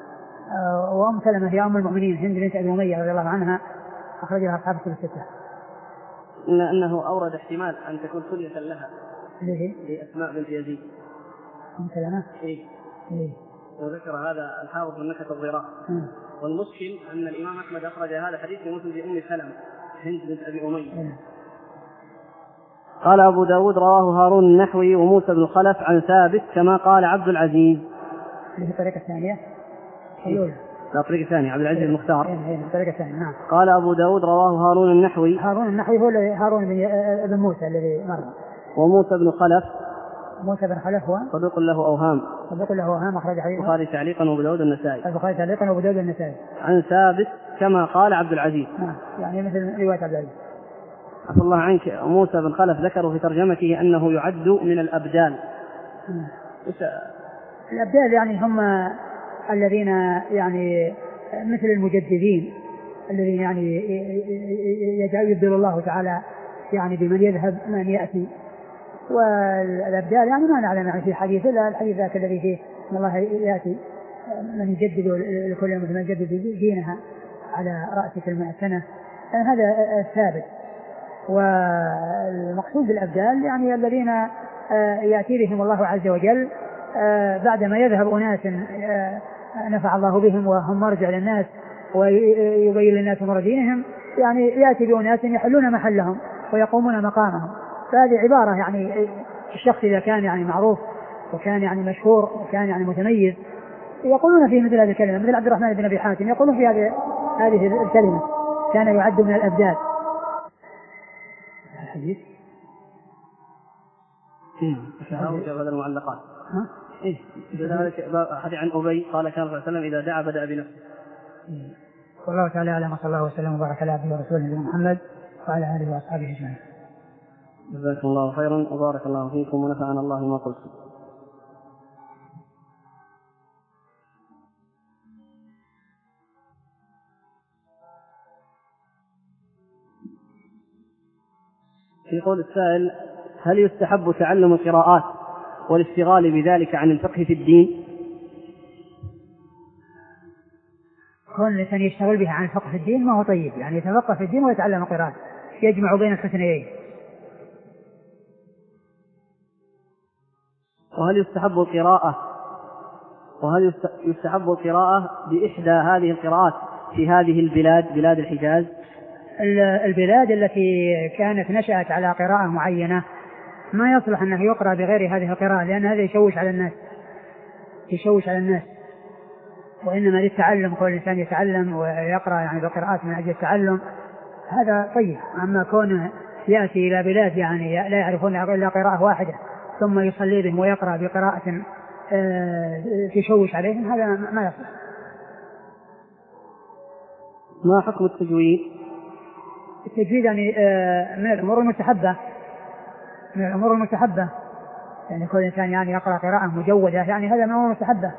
وأم سلمة هي أم المؤمنين هند بنت أبي أمية رضي الله عنها أخرج لها أصحاب الكتب الستة. إن أنه أورد احتمال أن تكون كلية لها ليه؟ لأسماء بنت يزيد. أم سلمة. إيه. إيه. وذكر هذا الحافظ من نكهة الضراء. والمشكل أن الإمام أحمد أخرج هذا الحديث في مسند أم سلمة هند بنت أبي أمية. إيه. قال أبو داود رواه هارون النحوي وموسى بن خلف عن ثابت كما قال عبد العزيز. هذه الطريقة الثانية. الأولى. لا الطريقة الثانية عبد العزيز المختار. إيه الطريقة الثانية نعم. قال أبو داود رواه هارون النحوي. هارون النحوي هو هارون بن موسى الذي مر. وموسى بن خلف. موسى بن خلف هو صدوق له أوهام. صدوق له أوهام أخرج حديثه البخاري تعليقا وأبو داود النسائي. البخاري تعليقا وأبو داود النسائي. عن ثابت كما قال عبد العزيز. نعم يعني مثل رواية عبد العزيز. عفى الله عنك. موسى بن خلف ذكروا في ترجمته أنه يعد من الأبدال. الأبدال يعني هم الذين يعني مثل المجددين الذين يعني يبدل الله تعالى يعني بمن يذهب من يأتي. والأبدال يعني ما نعلم يعني في حديث إلا الحديث ذاك الذي فيه أن الله يأتي من يجدد لكل يوم من يجدد دينها على رأس كل مئة سنة. يعني هذا الثابت. والمقصود بالأبدال يعني الذين يأتي بهم الله عز وجل بعدما يذهب أناس نفع الله بهم وهم مرجع للناس ويبين للناس أمور دينهم، يعني يأتي بأناس يحلون محلهم ويقومون مقامهم. فهذه عبارة يعني الشخص إذا كان يعني معروف وكان يعني مشهور وكان يعني متميز يقولون فيه مثل هذه الكلمة، مثل عبد الرحمن بن أبي حاتم يقولون في هذه هذه الكلمة كان يعد من الأبدال. الحديث هذا المعلقات إيه حديث عن أبي قال كان صلى الله عليه وسلم إذا دعا بدأ بنفسه. والله تعالى أعلم وصلى الله وسلم وبارك على عبده ورسوله محمد وعلى آله وأصحابه أجمعين. جزاكم الله خيرا وبارك الله فيكم ونفعنا الله ما قلتم. في قول السائل هل يستحب تعلم القراءات والاشتغال بذلك عن الفقه في الدين؟ كون الإنسان يشتغل بها عن الفقه في الدين ما هو طيب، يعني يتفقه في الدين ويتعلم القراءات يجمع بين الحسنيين. وهل يستحب القراءة وهل يستحب القراءة بإحدى هذه القراءات في هذه البلاد بلاد الحجاز؟ البلاد التي كانت نشأت على قراءة معينة ما يصلح أنه يقرأ بغير هذه القراءة لأن هذا يشوش على الناس يشوش على الناس وإنما للتعلم كل إنسان يتعلم ويقرأ يعني بالقراءات من أجل التعلم هذا طيب. أما كونه يأتي إلى بلاد يعني لا يعرفون إلا قراءة واحدة ثم يصلي بهم ويقرأ بقراءة تشوش عليهم، هذا ما يصلح. ما حكم التجويد؟ التجويد يعني من الأمور المستحبة، من الأمور المستحبة، يعني كل إنسان يعني يقرأ قراءة مجودة، يعني هذا من الأمور المستحبة.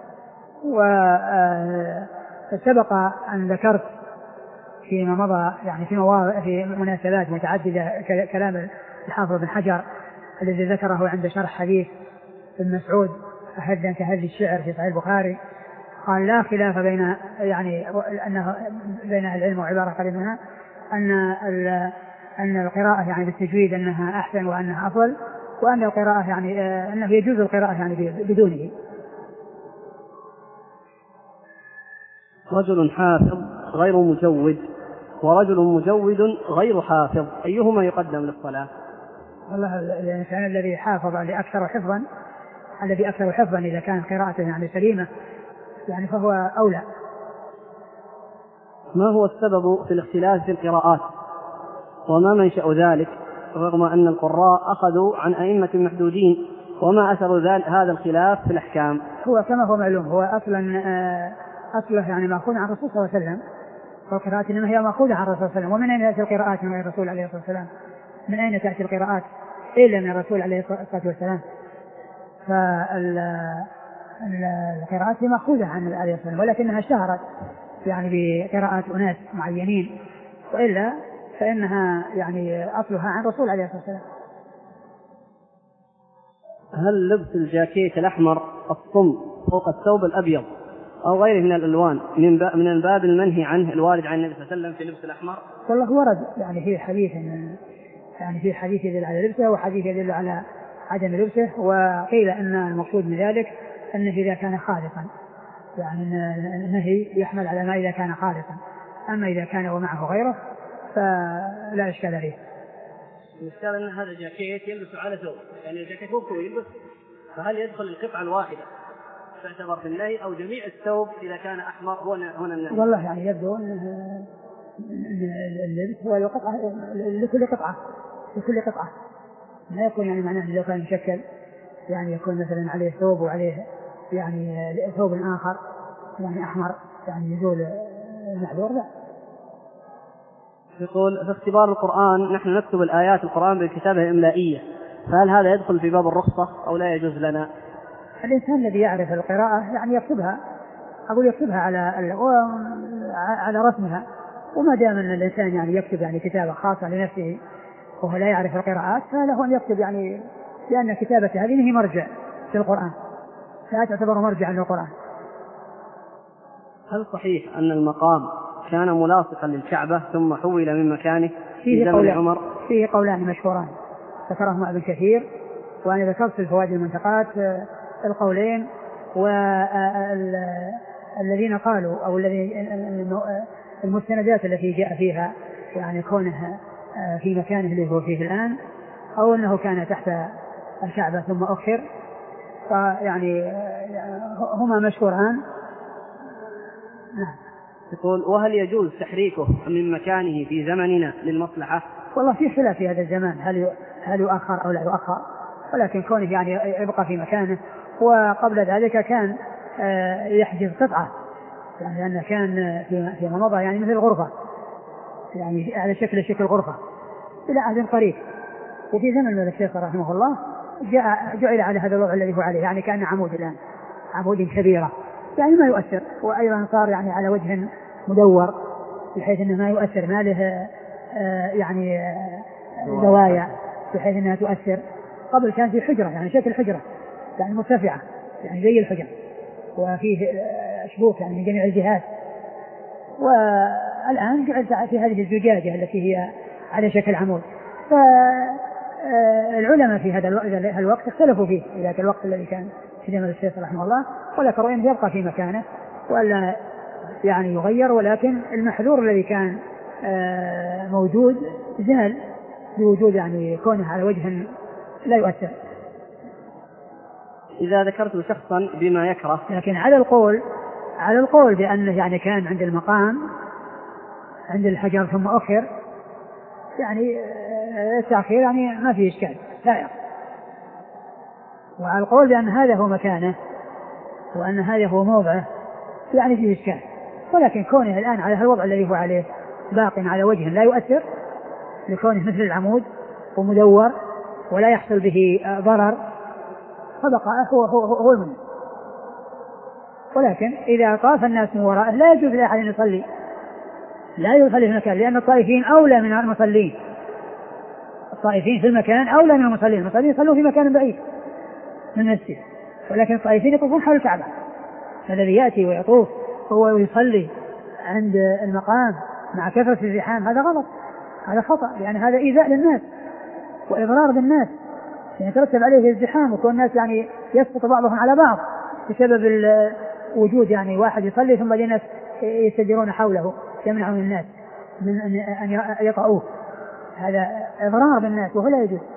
وسبق أن ذكرت فيما مضى يعني في مواضع في مناسبات متعددة كلام الحافظ بن حجر الذي ذكره عند شرح حديث ابن مسعود أهدا كهدي الشعر في صحيح البخاري، قال لا خلاف بين يعني أنه بين العلم وعبارة قريب منها أن أن القراءة يعني بالتجويد أنها أحسن وأنها أفضل، وأن القراءة يعني أنه يجوز القراءة يعني بدونه. رجل حافظ غير مجود ورجل مجود غير حافظ، أيهما يقدم للصلاة؟ والله الإنسان الذي حافظ لأكثر حفظا، الذي أكثر حفظا إذا كانت قراءته يعني سليمة يعني فهو أولى. ما هو السبب في الاختلاف في القراءات وما منشأ ذلك رغم أن القراء أخذوا عن أئمة محدودين، وما أثر هذا الخلاف في الأحكام؟ هو كما هو معلوم هو أصلا أصله يعني مأخوذ عن الرسول صلى الله عليه وسلم، والقراءات إنما هي مأخوذة عن الرسول صلى الله عليه وسلم. ومن أين تأتي القراءات من الرسول عليه الصلاة والسلام؟ من أين تأتي القراءات إلا من الرسول عليه الصلاة والسلام؟ فالقراءات هي مأخوذة عن عليه الصلاة والسلام، ولكنها اشتهرت يعني بقراءات أناس معينين، وإلا فإنها يعني أصلها عن الرسول عليه الصلاة والسلام. هل لبس الجاكيت الأحمر الصم فوق الثوب الأبيض أو غيره من الألوان من باب من الباب المنهي عنه الوارد عن النبي صلى الله عليه وسلم في لبس الأحمر؟ والله ورد يعني في حديث يعني في حديث يدل على لبسه وحديث يدل على عدم لبسه، وقيل أن المقصود من ذلك أنه إذا كان خالصا، يعني النهي يحمل على ما إذا كان خالصا، أما إذا كان ومعه غيره فلا إشكال فيه. الإشكال أن هذا الجاكيت يلبس على ثوب، يعني الجاكيت مو يلبس، فهل يدخل القطعة الواحدة تعتبر في النهي أو جميع الثوب إذا كان أحمر هنا هنا النهي؟ والله يعني يبدو أن اللبس هو القطعة لكل قطعة لكل قطعة، ما يكون يعني معناه لو كان مشكل يعني يكون مثلا عليه ثوب وعليه يعني ثوب آخر يعني أحمر يعني يزول المحذور. لا. يقول في اختبار القرآن نحن نكتب الآيات القرآن بالكتابة إملائية، فهل هذا يدخل في باب الرخصة أو لا يجوز لنا؟ الإنسان الذي يعرف القراءة يعني يكتبها، أقول يكتبها على على رسمها، وما دام أن الإنسان يعني يكتب يعني كتابة خاصة لنفسه وهو لا يعرف القراءات فله أن يكتب، يعني لأن كتابة هذه هي مرجع في القرآن، لا تعتبر مرجعا للقرآن. هل صحيح أن المقام كان ملاصقا للكعبة ثم حول من مكانه في زمن عمر؟ فيه قولان مشهوران ذكرهما ابن كثير، وأنا ذكرت في الفوائد المنتقات القولين، والذين قالوا أو الذي المستندات التي جاء فيها يعني كونه في مكانه اللي هو فيه الآن، أو أنه كان تحت الكعبة ثم أخر، فيعني هما مشهوران. يقول وهل يجوز تحريكه من مكانه في زمننا للمصلحة؟ والله في خلاف في هذا الزمان هل هل يؤخر أو لا يؤخر، ولكن كونه يعني يبقى في مكانه. وقبل ذلك كان يحجز قطعة، يعني أنه كان فيما مضى يعني مثل غرفة، يعني على شكل شكل غرفة إلى عهد قريب. وفي زمن الملك فيصل رحمه الله جاء جعل على هذا الوضع الذي هو عليه، يعني كان عمود الآن عمود كبيرة يعني ما يؤثر، وأيضا صار يعني على وجه مدور بحيث أنه ما يؤثر، ما له يعني زوايا بحيث أنها تؤثر. قبل كان في حجرة يعني شكل حجرة يعني مرتفعة يعني زي الحجرة وفيه شبوك يعني من جميع الجهات، والآن جعلت في هذه الزجاجة التي هي على شكل عمود. فالعلماء في هذا الوقت اختلفوا فيه في ذاك الوقت الذي كان في زمن الشيخ رحمه الله، وذكروا أنه يبقى في مكانه ولا يعني يغير، ولكن المحذور الذي كان موجود زال بوجود يعني كونه على وجه لا يؤثر. إذا ذكرت شخصا بما يكره، لكن على القول على القول بأنه يعني كان عند المقام عند الحجر ثم أخر يعني التأخير يعني ما فيه إشكال لا. وعلى القول بأن هذا هو مكانه وأن هذا هو موضعه يعني فيه إشكال، ولكن كونه الآن على الوضع الذي هو عليه باق على وجه لا يؤثر لكونه مثل العمود ومدور ولا يحصل به ضرر فبقى هو هو هو المنى. ولكن إذا طاف الناس من وراءه لا يجوز لأحد أن يصلي، لا يصلي في المكان، لأن الطائفين أولى من المصلين، الطائفين في المكان أولى من المصلين، المصلين يصلون في مكان بعيد من المسجد، ولكن الطائفين يطوفون حول الكعبة. الذي يأتي ويطوف هو يصلي عند المقام مع كثرة الزحام هذا غلط، هذا خطأ، لأن هذا إيذاء للناس وإضرار بالناس، يعني يترتب عليه الزحام وكون الناس يعني يسقط بعضهم على بعض بسبب وجود يعني واحد يصلي ثم الناس يستجرون حوله يمنعون الناس من أن يطأوه، هذا إضرار بالناس وهو لا يجوز.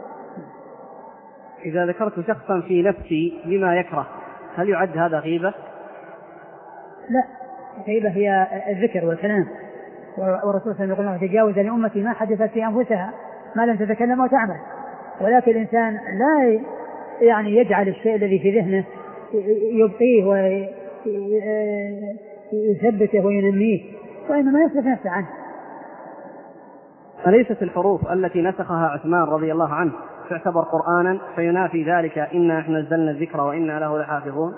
إذا ذكرت شخصا في نفسي بما يكره هل يعد هذا غيبة؟ لا، غيبة هي الذكر والكلام، والرسول صلى الله عليه وسلم تجاوز لأمتي ما حدثت في أنفسها ما لم تتكلم وتعمل، ولكن الإنسان لا يعني يجعل الشيء الذي في ذهنه يبقيه ويثبته وينميه، وإنما يصرف نفسه عنه. أليست الحروف التي نسخها عثمان رضي الله عنه تعتبر قرآنا فينافي ذلك إنا نحن نزلنا الذكر وإنا له لحافظون؟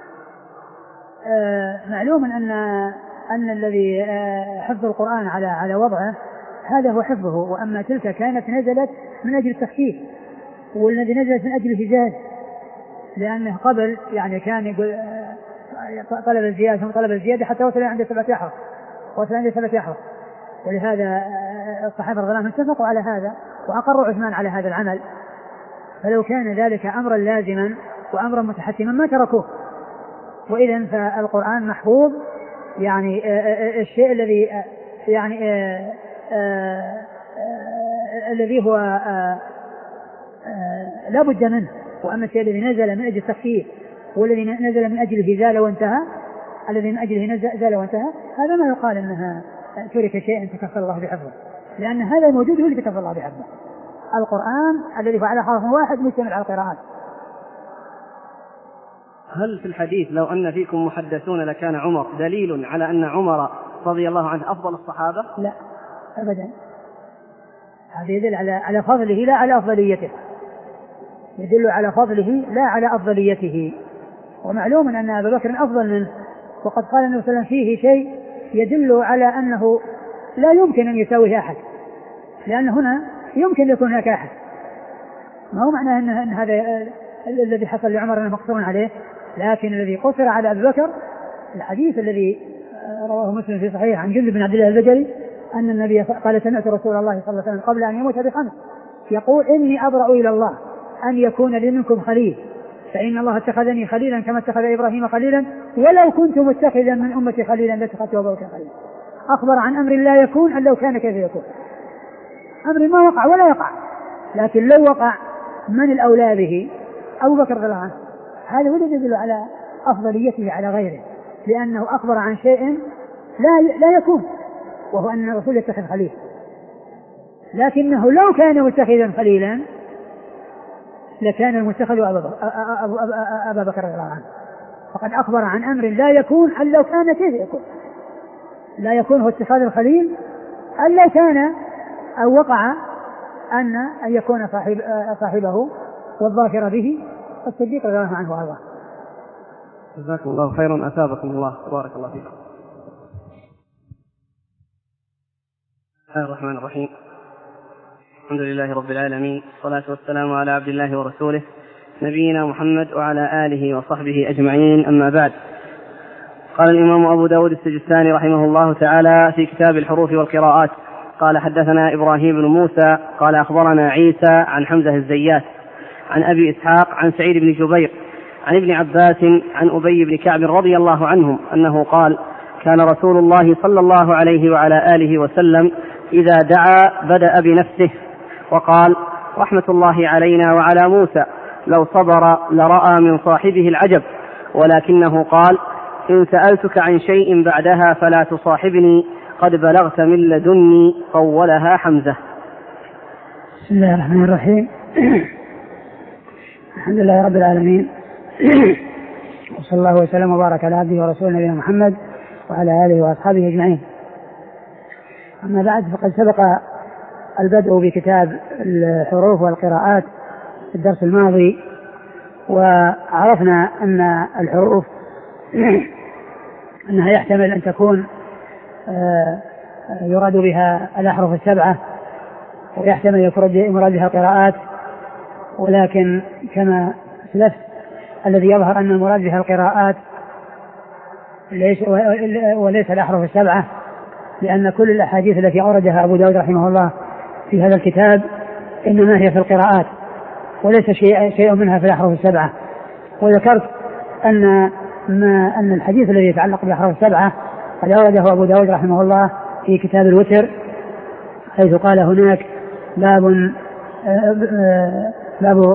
آه معلوم أن أن الذي آه حفظ القرآن على على وضعه هذا هو حفظه، وأما تلك كانت نزلت من أجل التخفيف، والذي نزلت من أجل الهزاز، لأنه قبل يعني كان يقول آه طلب الزيادة ثم طلب الزيادة حتى وصل عند سبعة أحرف وصل عند سبعة أحرف، ولهذا آه الصحابة رضي الله عنهم اتفقوا على هذا وأقروا عثمان على هذا العمل، فلو كان ذلك أمرا لازما وأمرا متحتما ما تركوه. وإذن فالقرآن محفوظ يعني الشيء الذي يعني الذي هو لا بد منه، وأما الشيء الذي نزل من أجل التخفيف والذي نزل من أجل الهزال وانتهى، الذي من أجله نزل وانتهى، هذا ما يقال أنها ترك شيء تكفل الله بحفظه، لأن هذا الموجود هو اللي تكفل الله بحفظه. القرآن الذي هو على حرف واحد مشتمل على القراءات. هل في الحديث لو أن فيكم محدثون لكان عمر دليل على أن عمر رضي الله عنه أفضل الصحابة؟ لا أبدا، هذا يدل على على فضله لا على أفضليته، يدل على فضله لا على أفضليته. ومعلوم أن أبا بكر أفضل منه، وقد قال النبي صلى الله عليه وسلم فيه شيء يدل على أنه لا يمكن أن يساويه أحد، لأن هنا يمكن يكون هناك أحد، ما هو معناه أن, أن هذا الذي حصل لعمر أنه مقصور عليه، لكن الذي قصر على أبي بكر الحديث الذي رواه مسلم في صحيح عن جندب بن عبد الله البجلي أن النبي قال سمعت رسول الله صلى الله عليه وسلم قبل أن يموت بخمس يقول إني أبرأ إلى الله أن يكون لي منكم خليل، فإن الله اتخذني خليلا كما اتخذ إبراهيم خليلا، ولو كنت متخذا من أمتي خليلا لاتخذت أبا بكر خليلا. أخبر عن أمر لا يكون أن لو كان كيف يكون، أمر ما وقع ولا يقع، لكن لو وقع من الأولى به؟ أبو بكر رضي الله عنه. هذا هو الذي يدل على أفضليته على غيره، لأنه أخبر عن شيء لا لا يكون، وهو أن الرسول يتخذ خليل، لكنه لو كان متخذا خليلا لكان المتخذ أبا بكر رضي الله عنه، فقد أخبر عن أمر لا يكون أن لو كان كيف يكون، لا يكون هو اتخاذ الخليل أن لو كان أو وقع أن أن يكون صاحب صاحبه والظافر به الصديق رضي الله عنه وارضاه. جزاكم الله خيرا، أثابكم الله، بارك الله فيكم. بسم الله الرحمن الرحيم، الحمد لله رب العالمين، والصلاة والسلام على عبد الله ورسوله نبينا محمد وعلى آله وصحبه أجمعين، أما بعد. قال الإمام أبو داود السجستاني رحمه الله تعالى في كتاب الحروف والقراءات قال حدثنا إبراهيم بن موسى قال أخبرنا عيسى عن حمزة الزيات عن أبي إسحاق عن سعيد بن جبير عن ابن عباس عن أبي بن كعب رضي الله عنهم أنه قال كان رسول الله صلى الله عليه وعلى آله وسلم إذا دعا بدأ بنفسه وقال رحمة الله علينا وعلى موسى لو صبر لرأى من صاحبه العجب، ولكنه قال إن سألتك عن شيء بعدها فلا تصاحبني قد بلغت من لدني، طولها حمزة. بسم الله الرحمن الرحيم. الحمد لله رب العالمين، وصلى الله وسلم وبارك على عبده ورسوله نبينا محمد وعلى آله وأصحابه أجمعين. أما بعد، فقد سبق البدء بكتاب الحروف والقراءات في الدرس الماضي، وعرفنا أن الحروف أنها يحتمل أن تكون يراد بها الأحرف السبعة، ويحتمل يراد بها القراءات، ولكن كما سلفت الذي يظهر أن المراد بها القراءات وليس الأحرف السبعة، لأن كل الأحاديث التي أوردها أبو داود رحمه الله في هذا الكتاب إنما هي في القراءات، وليس شيء, شيء منها في الأحرف السبعة. وذكرت أن ما أن الحديث الذي يتعلق بالأحرف السبعة قد أورده أبو داود رحمه الله في كتاب الوتر، حيث قال هناك باب باب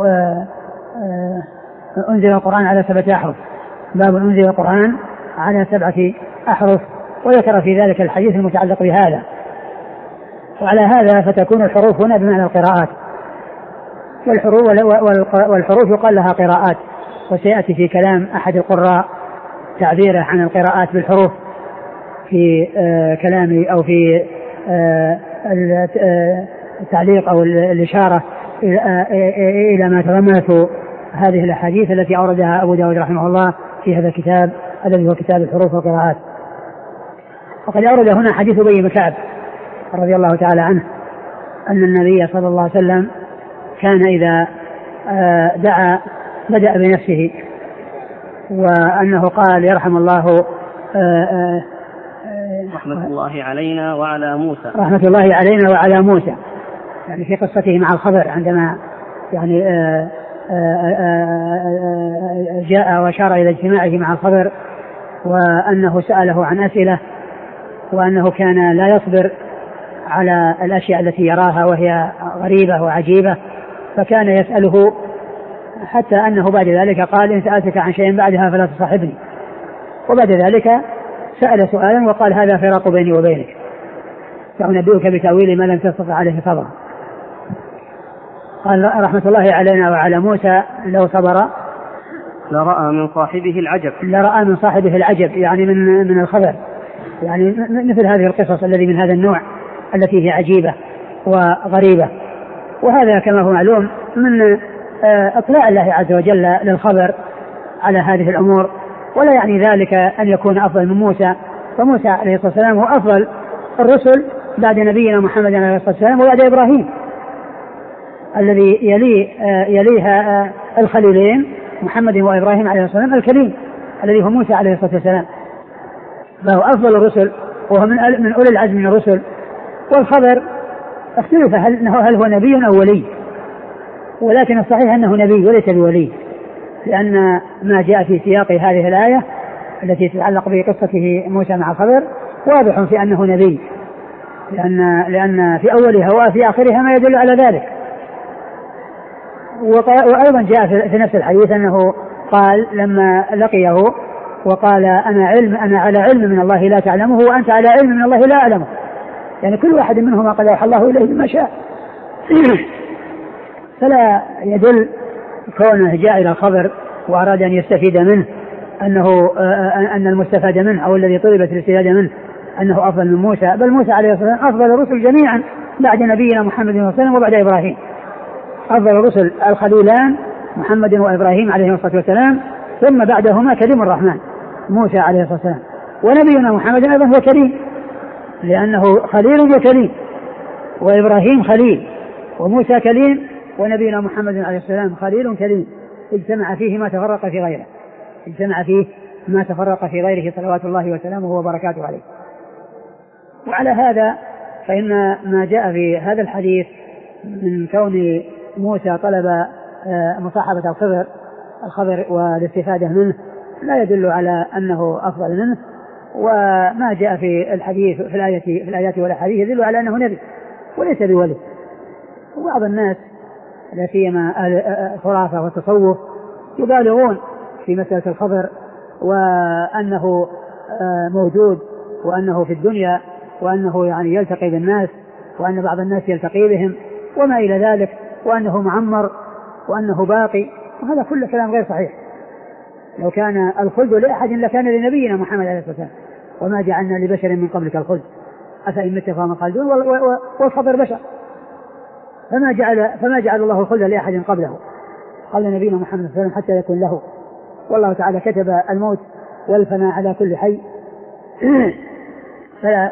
أنزل القرآن على سبعة أحرف، باب أنزل القرآن على سبعة أحرف، وذكر في ذلك الحديث المتعلق بهذا. وعلى هذا فتكون الحروف هنا بمعنى القراءات، والحروف, والحروف يقال لها قراءات، وسيأتي في كلام أحد القراء تعبيره عن القراءات بالحروف في آه كلامي أو في آه التعليق أو الإشارة إلى ما تضمنته هذه الأحاديث التي أوردها أبو داود رحمه الله في هذا الكتاب الذي هو كتاب الحروف والقراءات. وقد أورد هنا حديث أبي بن كعب رضي الله تعالى عنه أن النبي صلى الله عليه وسلم كان إذا دعا بدأ بنفسه، وأنه قال يرحم الله رحمة الله علينا وعلى موسى رحمة الله علينا وعلى موسى، يعني في قصته مع الخضر عندما يعني جاء وأشار إلى اجتماعه مع الخضر، وأنه سأله عن أسئلة، وأنه كان لا يصبر على الأشياء التي يراها وهي غريبة وعجيبة، فكان يسأله حتى أنه بعد ذلك قال إن سألتك عن شيء بعدها فلا تصاحبني. وبعد ذلك سأل سؤالا وقال هذا فراق بيني وبينك، سأنبئك بتأويل ما لم تستطع عليه صبرا. قال رحمة الله علينا وعلى موسى لو صبر لرأى من صاحبه العجب لرأى من صاحبه العجب، يعني من من الخبر، يعني مثل هذه القصص الذي من هذا النوع التي هي عجيبة وغريبة. وهذا كما هو معلوم من اطلاع الله عز وجل للخبر على هذه الأمور، ولا يعني ذلك أن يكون أفضل من موسى، فموسى عليه الصلاة والسلام هو أفضل الرسل بعد نبينا محمد عليه الصلاة والسلام وبعد إبراهيم الذي يلي يليها الخليلين محمد وإبراهيم عليه الصلاة والسلام الكريم الذي هو موسى عليه الصلاة والسلام، فهو أفضل الرسل وهو من من أولي العزم من الرسل. والخبر اختلف هل, هل هو نبي أو ولي، ولكن الصحيح أنه نبي وليس بولي، لأن ما جاء في سياق هذه الآية التي تتعلق بقصته موسى مع الخبر واضح في أنه نبي، لأن, لأن في أولها وفي آخرها ما يدل على ذلك. وأيضا جاء في نفس الحديث أنه قال لما لقيه وقال أنا, علم أنا على علم من الله لا تعلمه وأنت على علم من الله لا أعلمه، يعني كل واحد منهما قد أوحى الله إليه بما شاء. فلا يدل كونه جاء إلى الخبر وأراد أن يستفيد منه أنه أن المستفاد منه أو الذي طلبت الاستفادة منه أنه أفضل من موسى، بل موسى عليه الصلاة والسلام أفضل الرسل جميعا بعد نبينا محمد صلى الله عليه وسلم وبعد إبراهيم. أفضل الرسل الخليلان محمد وإبراهيم عليه الصلاة والسلام، ثم بعدهما كريم الرحمن موسى عليه الصلاة والسلام، ونبينا محمد أيضا هو كريم لأنه خليل وكريم، وإبراهيم خليل وموسى كريم، ونبينا محمد عليه السلام خليل كريم، اجتمع فيه ما تفرق في غيره اجتمع فيه ما تفرق في غيره صلوات الله وسلامه وبركاته عليه. وعلى هذا فإن ما جاء في هذا الحديث من كون موسى طلب مصاحبة الخضر الخضر والاستفادة منه لا يدل على أنه أفضل منه، وما جاء في الحديث في الآية في الآيات والأحاديث يدل على أنه نبي وليس بولي. وبعض الناس لا سيما الخرافة والتصوف يبالغون في مسألة الخبر، وأنه موجود وأنه في الدنيا وأنه يعني يلتقي بالناس وأن بعض الناس يلتقي بهم وما إلى ذلك، وأنه معمر وأنه باقي، وهذا كله كلام غير صحيح. لو كان الخلد لأحد لكان لنبينا محمد عليه الصلاة والسلام، وما جعلنا لبشر من قبلك الخلد أفإن مت فهم الخالدون، والخبر بشر، فما جعل فما جعل الله الخلد لأحد قبله قبل نبينا محمد صلى الله عليه وسلم حتى يكون له. والله تعالى كتب الموت والفناء على كل حي فلا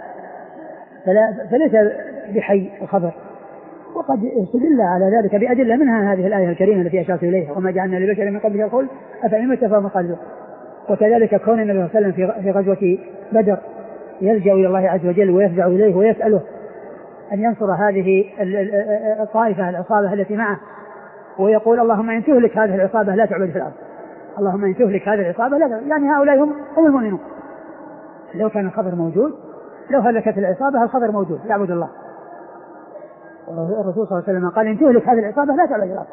فلا فليس بحي الخبر. وقد استدل على ذلك بأدلة، منها هذه الآية الكريمة التي أشرت إليها وما جعلنا لبشر من قبلك الخلد أفإن مت فهم الخالدون. وكذلك كون النبي صلى الله عليه وسلم في غزوة بدر يلجأ إلى الله عز وجل ويفزع إليه ويسأله أن ينصر هذه الطائفة العصابة التي معه، ويقول اللهم إن تهلك هذه العصابة لا تعبد في الأرض، اللهم إن تهلك هذه العصابة لا تعبد، يعني هؤلاء هم هم المؤمنون. لو كان الخبر موجود، لو هلكت العصابة الخبر موجود يعبد الله. والرسول صلى الله عليه وسلم قال إن تهلك هذه العصابة لا تعبد الأرض.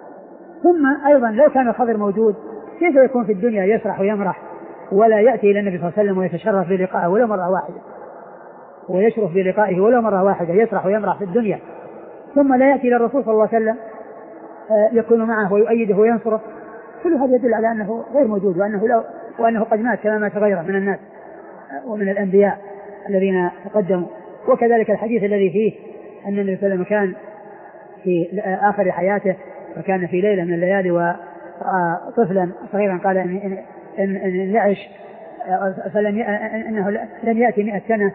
ثم أيضا لو كان الخبر موجود، كيف يكون في الدنيا يسرح ويمرح ولا يأتي إلى النبي صلى الله عليه وسلم ويتشرف بلقائه ولو مرة واحدة، ويشرف بلقائه ولو مرة واحدة، يسرح ويمرح في الدنيا، ثم لا يأتي إلى الرسول صلى الله عليه وسلم يكون معه ويؤيده وينصره؟ كل هذا يدل على أنه غير موجود، وأنه, لو وأنه قد مات كما مات غيره من الناس ومن الأنبياء الذين تقدموا. وكذلك الحديث الذي فيه أن النبي صلى الله عليه وسلم كان في آخر حياته وكان في ليلة من الليالي وطفلا صغيرا قال إن, إن, إن يعش فلن ي... إنه لن يأتي مئة سنة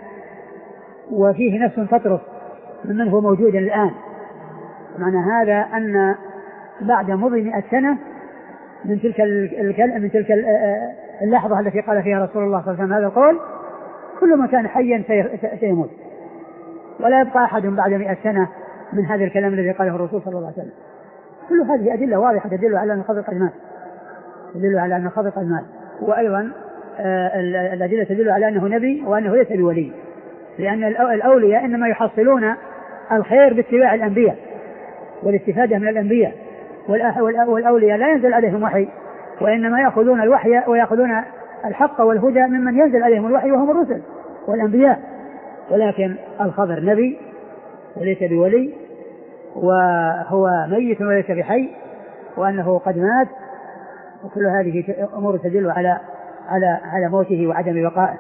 وفيه نفس تطرف ممن هو موجود الآن. معنى هذا أن بعد مضي مئة سنة من تلك الكلمة من تلك اللحظة التي قال فيها رسول الله صلى الله عليه وسلم هذا القول، كل من كان حيا سيموت، ولا يبقى أحد بعد مئة سنة من هذا الكلام الذي قاله الرسول صلى الله عليه وسلم. كل هذه أدلة واضحة تدل على أن الخضر قد مات، تدل على أن الخضر قد مات. وأيضا الأدلة تدل على أنه نبي وأنه ليس بولي، لأن الأولياء إنما يحصلون الخير باتباع الأنبياء والاستفادة من الأنبياء، والأولياء لا ينزل عليهم وحي، وإنما يأخذون الوحي ويأخذون الحق والهدى ممن ينزل عليهم الوحي وهم الرسل والأنبياء. ولكن الخضر نبي وليس بولي، وهو ميت وليس بحي، وأنه قد مات، وكل هذه أمور تدل على على على موته وعدم بقائه.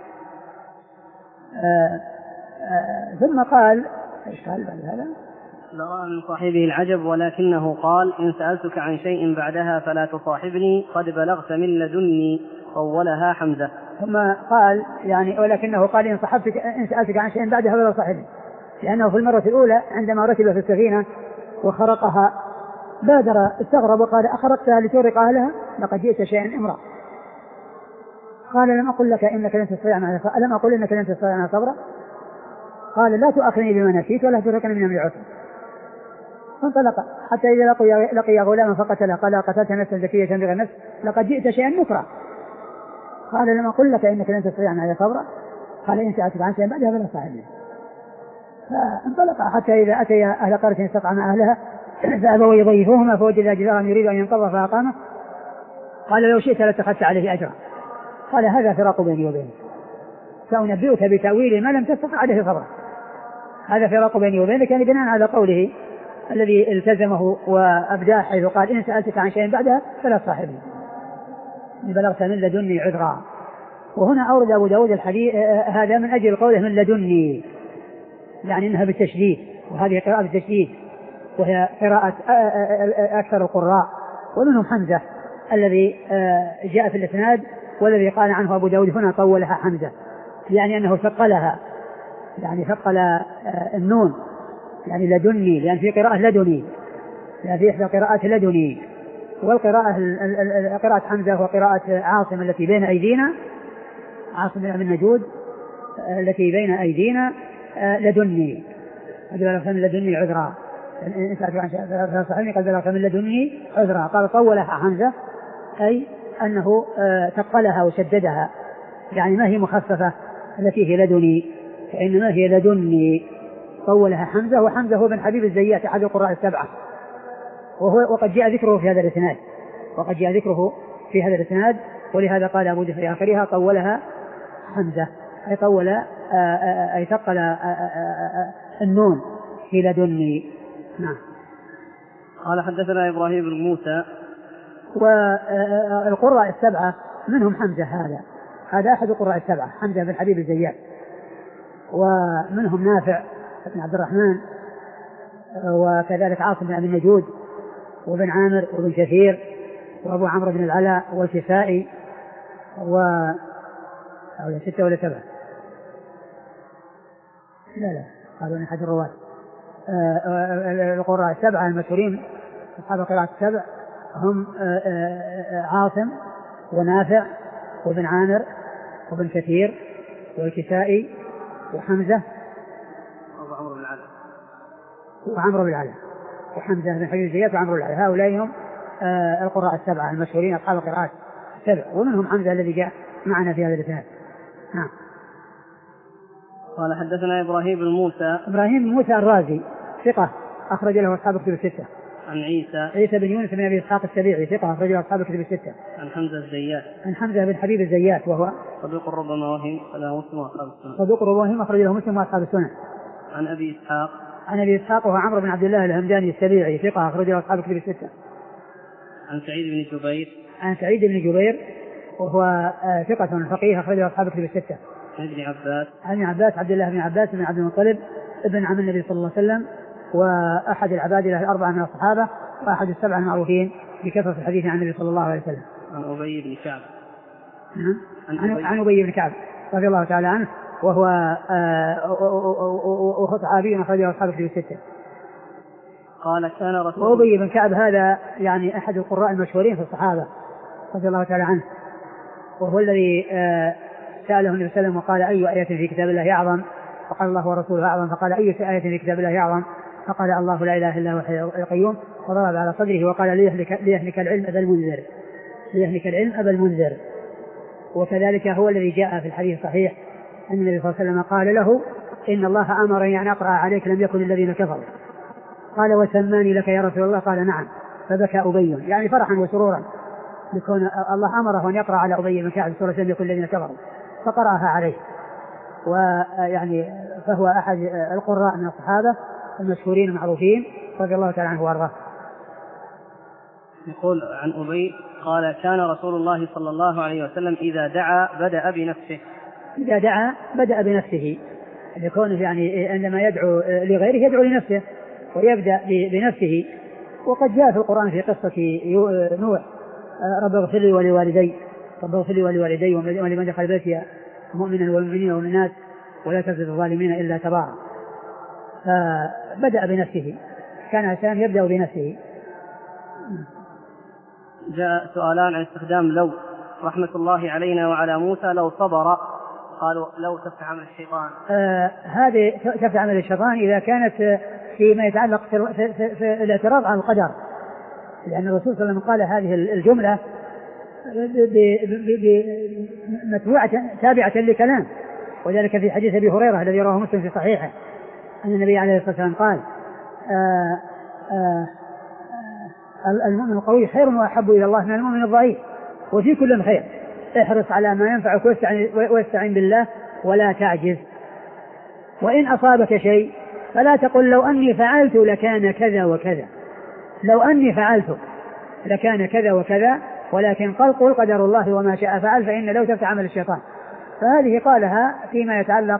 ثم قال ايش قال بعد هذا؟ لرأى من صاحبه العجب، ولكنه قال إن سألتك عن شيء بعدها فلا تصاحبني قد بلغت من لدني، طولها حمزة. ثم قال يعني ولكنه قال إن صحبتك إن سألتك عن شيء بعدها فلا تصاحبني، لأنه في المرة الأولى عندما ركب في السفينة وخرقها بادر استغرب وقال أخرقتها لتورق أهلها لقد جئت شيئا امرأ. قال لم أقل لك إنك لن تستطيع معي ألم أقل إنك لن تستطيع معي صبرا؟ قال لا تؤاخذني بما نسيت ولا تتركني من أمر عسر. فانطلق حتى إذا لقي, لقي غلاما فقتله قال قتلت نفسا زكية بغير نفس لقد جئت شيئا نكرا. قال لم أقل لك إنك لن تستطيع معي صبرا؟ قال إن سألتك عن شيء بعدها فلا تصاحبني. فانطلق حتى إذا أتي أهل قرية استطعم أهلها فأبوا يضيفوهما فوجد جدارا يريد أن ينقض فأقامه. قال لو شئت لاتخذت عليه أجرا. قال هذا فراق بيني وبينك، سأنبئك بتأويل ما لم تستطع عليه صبرا. هذا فراق بيني وبينك، يعني بناء على قوله الذي التزمه وأبداه حيث قال إن سألتك عن شيء بعدها فلا تصاحبني بلغت من لدني عذرا. وهنا أورد أبو داود الحديث هذا من أجل قوله من لدني، يعني إنها بالتشديد، وهذه قراءة بالتشديد وهي قراءة أكثر القراء ومنهم حمزة الذي جاء في الإسناد والذي قال عنه أبو داود هنا طولها حمزة، يعني أنه ثقلها، يعني ثقل النون، يعني لدني، لأن في قراءة لدني، لأن في إحدى قراءات لدني. والقراءة قراءة حمزة وقراءة عاصم التي بين أيدينا، عاصم بن نجود التي بين أيدينا لدني، قد بلغت من لدني عذرا. إن سألتك عن شيء صحيح قد بلغت من لدني عذرا. قال طولها حمزة أي أنه ثقلها وشددها، يعني ما هي مخففة التي هي لدني، فإنما هي لدني. طولها حمزة، وحمزة هو بن حبيب الزيات أحد القراء السبعة، وهو وقد جاء ذكره في هذا الإسناد وقد جاء ذكره في هذا الإسناد ولهذا قال أبو داود في آخرها طولها حمزة، أي طول أي ثقل النون في لدني. نعم. قال حدثنا إبراهيم بن موسى. والقراء السبعة منهم حمزة، هذا هذا أحد القراء السبعة، حمزة بن حبيب الزيات، ومنهم نافع بن عبد الرحمن، وكذلك عاصم بن أبي النجود، وابن عامر، وابن كثير، وأبو عمرو بن العلاء، والكسائي، و أو ستة ولا سبعة؟ لا لا قالوا أن أحد الرواة. القراء السبعة المشهورين أصحاب القراءة السبع هم عاصم ونافع وابن عامر وابن كثير والكسائي وحمزة وأبو عمرو بن العلاء وعمرو بن العلاء وحمزة بن حبيب الزيات وعمرو بن العلاء. هؤلاء هم القراء السبعة المشهورين أصحاب القراءات السبع، ومنهم حمزة الذي جاء معنا في هذا الإسناد. نعم. قال حدثنا إبراهيم بن موسى. إبراهيم بن موسى الرازي ثقة أخرج له أصحاب الكتب الستة. عن عيسى عيسى بن يونس بن أبي إسحاق السبيعي ثقة أخرج له أصحاب الكتب الستة. عن حمزة الزيات. عن حمزة بن حبيب الزيات وهو صدوق ربما وهم فلا مسلم وأصحاب السنن. صدوق ربما وهم أخرج له مسلم وأصحاب السنن. عن أبي إسحاق. عن أبي إسحاق وهو عمرو بن عبد الله الهمداني السبيعي ثقة أخرج له أصحاب الكتب الستة. عن سعيد بن جبير. عن سعيد بن جبير وهو ثقة فقيه أخرج له أصحاب الكتب الستة. عن ابن عباس. عن ابن عباس عبد الله بن عباس بن عبد المطلب ابن عم النبي صلى الله عليه وسلم، وأحد العبادلة الأربعة من الصحابة، وأحد السبعة المعروفين بكثرة الحديث عن النبي صلى الله عليه وسلم. عن أبي بن كعب. عن, عن أبي بن كعب رضي الله تعالى عنه، وهو صحابي أخرجه أصحاب الكتب الستة. قال كان رسول وأبي بن كعب هذا يعني أحد القراء المشهورين في الصحابة رضي الله تعالى عنه، وهو الذي سأله النبي صلى الله عليه وسلم وقال أي آية في كتاب الله أعظم؟ فقال الله ورسوله أعظم. فقال أي آية في كتاب الله أعظم؟ فقال الله لا إله إلا هو الحي القيوم. وضرب على صدره وقال ليهلك, ليهلك العلم أبا المنذر ليهلك العلم أبا المنذر. وكذلك هو الذي جاء في الحديث الصحيح أن النبي صلى الله عليه وسلم قال له إن الله أمرني أن أقرأ عليك لم يكن الذين كفروا. قال وسماني لك يا رسول الله؟ قال نعم. فبكى أبي يعني فرحا وسرورا لكون الله أمره أن يقرأ على أبي بن كعب سورة لم يكن الذين كفروا، فقرأها عليه. ويعني فهو أحد القراء من الصحابة المشهورين المعروفين رضي الله تعالى عنه وارضاه. يقول عن أبي قال كان رسول الله صلى الله عليه وسلم إذا دعا بدأ بنفسه. إذا دعا بدأ بنفسه، يكون يعني عندما يدعو لغيره يدعو لنفسه ويبدأ بنفسه. وقد جاء في القرآن في قصة نوح رب اغفر لي ولوالدي رب اغفر لي ولوالدي ولمن دخل بيتي مؤمنا والمؤمنين والمؤمنات ولا تزد الظالمين إلا تبارا. فبدأ بنفسه، كان الإنسان يبدأ بنفسه. جاء سؤالان عن استخدام لو رحمة الله علينا وعلى موسى لو صبر، قالوا لو تفتح عمل الشيطان. آه هذه تفتح عمل الشيطان إذا كانت فيما يتعلق في, في, في, في الاعتراض على القدر، لأن الرسول صلى الله عليه وسلم قال هذه الجملة متبوعة تابعة لكلام، وذلك في حديث أبي هريرة الذي رواه مسلم في صحيحه أن النبي عليه الصلاة والسلام قال آآ آآ المؤمن القوي خير وأحب إلى الله من المؤمن الضعيف، وفي كل خير، احرص على ما ينفعك واستعن بالله ولا تعجز، وإن أصابك شيء فلا تقل لو أني فعلت لكان كذا وكذا، لو أني فعلت لكان كذا وكذا، ولكن قل قل قدر الله وما شاء فعل، فإن لو تفتح عمل الشيطان. فهذه قالها فيما يتعلق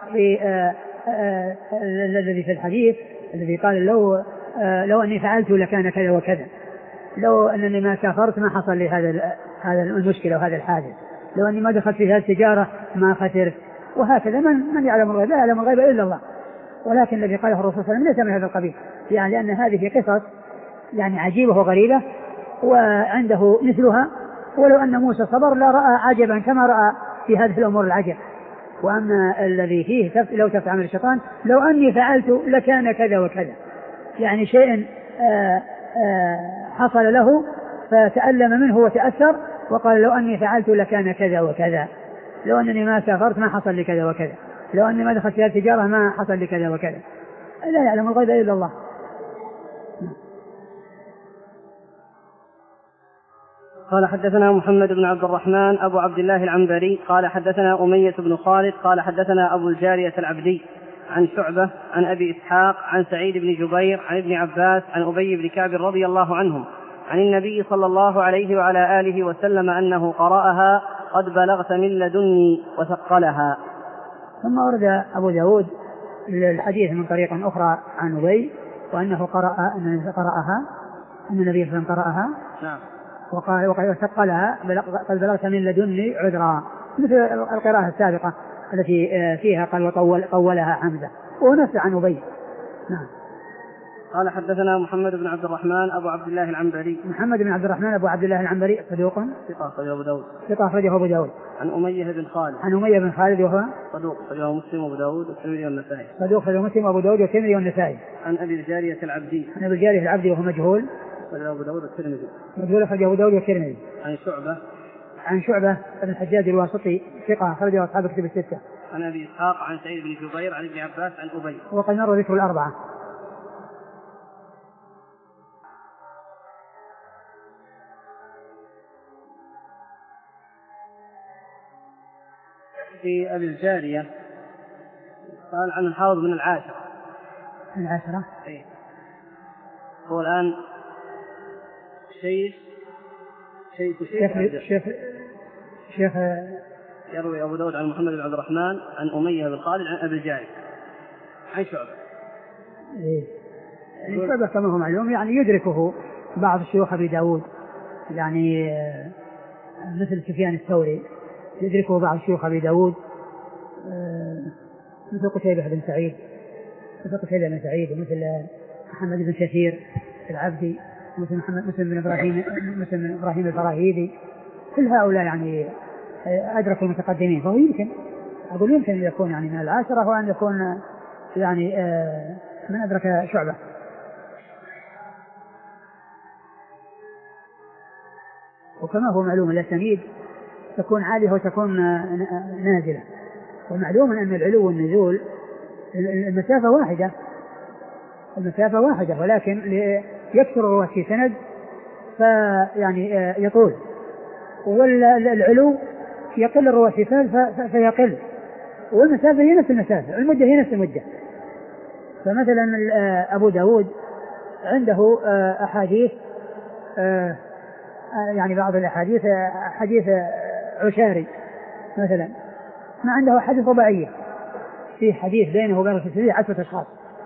الذي في الحديث الذي قال لو لو أني فعلت لكان كذا وكذا، لو أنني ما سافرت ما حصل لي هذا هذا المشكلة وهذا الحادث، لو أني ما دخلت في هذه التجارة ما خسرت، وهكذا. من من يعلم الغيب؟ لا يعلم الغيب إلا الله. ولكن الذي قاله الرسول صلى الله عليه وسلم ليس من هذا القبيل، يعني لأن هذه قصص يعني عجيبة وغريبة وعنده مثلها، ولو أن موسى صبر لا رأى عجبا كما رأى في هذه الأمور العجب. وأما الذي فيه لو تفتح عمل الشيطان لو أني فعلت لكان كذا وكذا، يعني شيء آآ آآ حصل له فتألم منه وتأثر وقال لو أني فعلت لكان كذا وكذا، لو أنني ما سافرت ما حصل لي كذا وكذا، لو أني ما دخلت في التجارة ما حصل لي كذا وكذا. لا يعلم الغيب إلا الله. قال حدثنا محمد بن عبد الرحمن أبو عبد الله العنبري قال حدثنا أمية بن خالد قال حدثنا أبو الجارية العبدي عن شعبة عن أبي إسحاق عن سعيد بن جبير عن ابن عباس عن أبي بن كعب رضي الله عنهم عن النبي صلى الله عليه وعلى آله وسلم أنه قرأها قد بلغت من لدني وثقلها. ثم ورد أبو داود الحديث من طريق أخرى عن أبي وأنه قرأ أن قرأها أن النبي صلى الله عليه وسلم قرأها نعم وقال وقال ثقلها قد بلغت من لدني عذرا مثل القراءة السابقة التي فيها قال وطول طولها حمزة ونفس عن أبي. نعم. قال حدثنا محمد بن عبد الرحمن أبو عبد الله العنبري. محمد بن عبد الرحمن أبو عبد الله العنبري صدوق ثقة أخرجه أبو داود. ثقة أخرجه أبو داود. عن أمية بن خالد. عن أمية بن خالد وهو صدوق أخرجه مسلم وأبو داود والترمذي والنسائي. صدوق أخرجه مسلم وأبو داود والترمذي والنسائي. عن أبي الجارية العبدي. عن أبي الجارية العبدي وهو مجهول. أخرجه أبو داود والترمذي. مجهول أخرجه أبو داود والترمذي. عن شعبة. عن شعبة بن الحجاج الواسطي ثقة أخرجه أصحاب الكتب الستة. عن أبي إسحاق عن سعيد بن جبير عن ابن عباس عن أبي. وقد مر ذكر الأربعة. في أبي الجارية قال عن الحافظ من العاشرة. العاشرة؟ أي. هو الآن شيخ شيخ شيخ شيخ شيخ يروي أبو داود عن محمد بن عبد الرحمن عن أمية بن خالد عن أبي الجارية عن شعبة. إيه. شعبة كما هو معلوم يعني يدركه بعض الشيوخ أبي داود يعني مثل سفيان الثوري يدركه بعض الشيوخ أبي داود مثل قتيبة بن سعيد مثل قتيبة بن سعيد ومثل محمد بن كثير العبدي مثل محمد مسلم بن إبراهيم مثل من إبراهيم الفراهيدي كل هؤلاء يعني أدركوا المتقدمين. فهو يمكن أقول يمكن أن يكون يعني من العاشرة وأن يكون يعني من أدرك شعبة. وكما هو معلوم الأسانيد تكون عالية وتكون نازلة ومعلوم أن العلو والنزول المسافة واحدة المسافة واحدة ولكن يكثر الرواة في سند فيعني يطول والعلو يقل الرواة في سند فيقل والمسافة هي نفس المسافة المدة هي نفس المدة. فمثلا أبو داود عنده أحاديث يعني بعض الأحاديث حديث عشاري مثلا ما عنده حديث رباعية في حديث بينه وبين الرسول عشرة أشخاص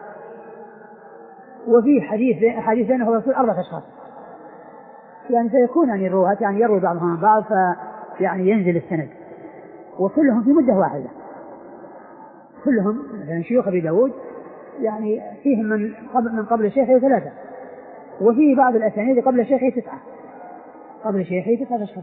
وفي حديث حديث بينه وبين الرسول أربعة أشخاص يعني سيكون يعني الرواة يعني يروي بعضهم عن بعض فيعني ينزل السند وكلهم في مدة واحدة كلهم مثلا شيوخ أبي داود يعني فيهم من قبل من قبل الشيخ ثلاثة وفي بعض الأسانيد قبل الشيخ تسعة قبل الشيخ تسعة أشخاص.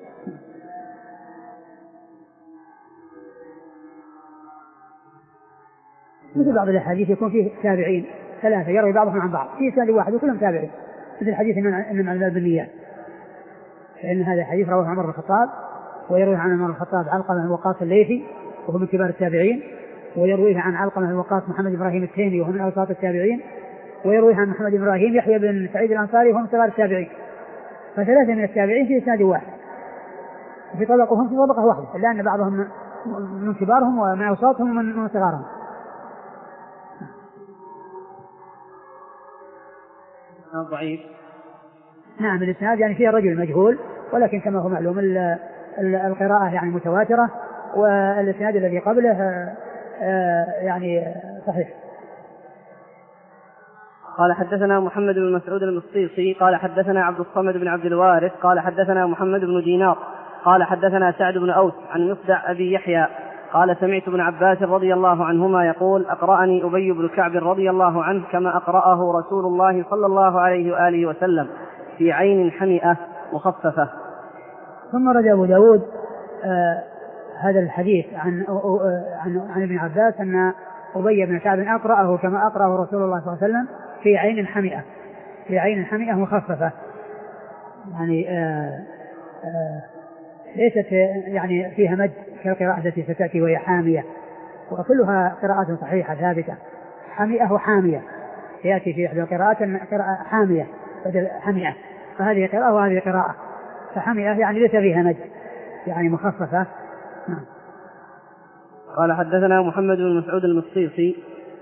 مثل بعض الأحاديث يكون فيه تابعين ثلاثة يروي بعضهم عن بعض في سند واحد وكلهم تابعين مثل حديث إنما الأعمال بالنيات فإن هذا حديث رواه عمر بن الخطاب ويروي عن عمر بن الخطاب علقمة بن وقاص الليثي وهو من كبار التابعين ويرويه عن علقمة بن وقاص محمد بن إبراهيم التيمي وهو من أوساط التابعين ويرويه عن محمد بن إبراهيم يحيى بن سعيد الأنصاري وهو من كبار التابعين. فثلاثة من التابعين في إسناد واحد في طبقهم في طبقة واحدة إلا أن بعضهم من كبارهم ومن أوساطهم ومن صغارهم. ضعيف. نعم الإسناد يعني فيه رجل مجهول ولكن كما هو معلوم القراءة يعني متواترة والإسناد الذي قبله يعني صحيح. قال حدثنا محمد بن مسعود المصيصي قال حدثنا عبد الصمد بن عبد الوارث قال حدثنا محمد بن دينار قال حدثنا سعد بن أوس عن مصدع أبي يحيى قال سمعت ابن عباس رضي الله عنهما يقول أقرأني أبي بن كعب رضي الله عنه كما أقرأه رسول الله صلى الله عليه وآله وسلم في عين حمئة مخففة. ثم رد أبو داود آه هذا الحديث عن, آه عن, عن ابن عباس أن أبي بن كعب أقرأه كما أقرأه رسول الله صلى الله عليه وسلم في عين حمئة في عين حمئة مخففة يعني آه آه ليست يعني فيها مد كالقراءة التي ستأتي وهي حامية وكلها قراءات صحيحة ثابتة. حمئة وحامية يأتي في إحدى القراءات قراءة حامية بدل حمئة فهذه قراءة وهذه قراءة فحمئة يعني ليس فيها مد يعني مخففة. قال حدثنا محمد بن مسعود المصيصي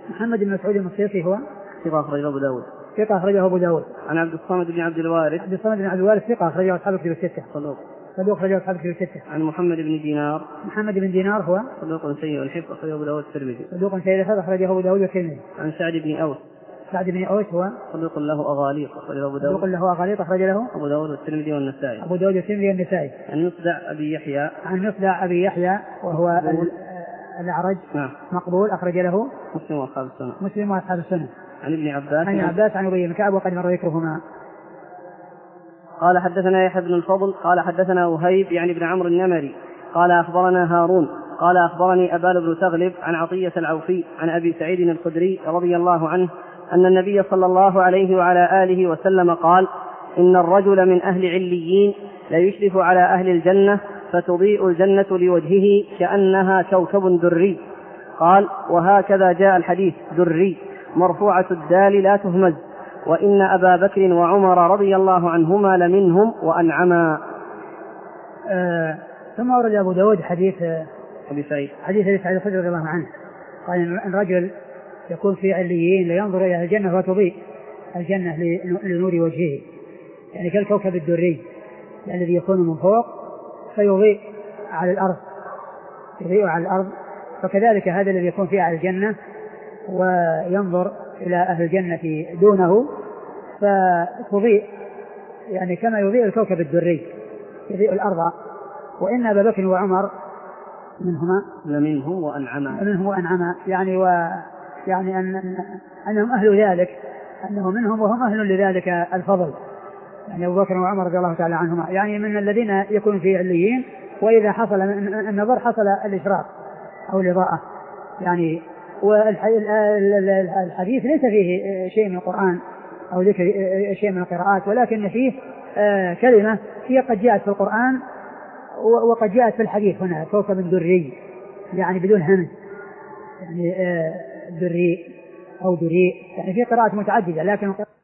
محمد بن مسعود المصيصي هو ثقة أخرجه أبو داود. ثقة أخرجه أبو داود. عن عبد الصمد بن عبد الوارث. عبد الصمد بن عبد الوارث ثقة أخرجه أصحاب الكتب الستة. صدوق. صدوق أخرجه أصحاب الكتب الستة. عن محمد بن دينار. محمد بن دينار هو صدوق سيء الحفظ أخرجه أبو داود الترمذي. صدوق سيء الحفظ أخرجه أبو داود الترمذي. عن سعد بن أوس. سعد بن أوس هو صدوق له أغاليط أخرجه أبو داود. صدوق له أغاليط أخرج له أبو داود والترمذي والنسائي. أبو داود والترمذي والنسائي. عن مصدع أبي يحيى. عن مصدع أبي يحيى وهو الأعرج. نعم. مقبول أخرج له مسلم وأصحاب السنة. مسلم وأصحاب السنة. عن ابن عباس. عن ابن عباس عن أبي بن كعب وقد مر ذكرهما. قال حدثنا يحيى بن الفضل قال حدثنا وهيب يعني بن عمرو النمري قال أخبرنا هارون قال أخبرني أبان بن تغلب عن عطية العوفي عن أبي سعيد الخدري رضي الله عنه أن النبي صلى الله عليه وعلى آله وسلم قال إن الرجل من أهل عليين ليشرف على أهل الجنة فتضيء الجنة لوجهه كأنها كوكب دري. قال وهكذا جاء الحديث دري مرفوعة الدال لا تهمز وإن أبا بكر وعمر رضي الله عنهما لمنهم وأنعما. آه ثم ورد أبو داود حديث أبي سعيد حديث أبي سعيد الخدري رضي الله عنه قال إن الرجل يكون في عليين لينظر إلى الجنة فتضيء الجنة لنور وجهه يعني كالكوكب الدري الذي يكون من فوق فيضيء على الأرض يضيء على الأرض فكذلك هذا الذي يكون فيه على الجنة وينظر إلى أهل الجنة دونه فتضيء يعني كما يضيء الكوكب الدري يضيء الأرض. وإن أبا بكر وعمر منهما لمنهم وأنعما منهم وأنعما يعني و يعني أن أنهم أهل ذلك أنه منهم وهم أهل لذلك الفضل يعني أبو بكر وعمر رضي الله تعالى عنهما يعني من الذين يكون في عليين وإذا حصل النظر حصل الإشراق أو الإضاءة يعني. والحديث ليس فيه شيء من القرآن أو ذكر شيء من القراءات ولكن فيه كلمة هي قد جاءت في القرآن وقد جاءت في الحديث هنا كوكب دري يعني بدون همز يعني دري أو دري يعني في قراءات متعددة لكن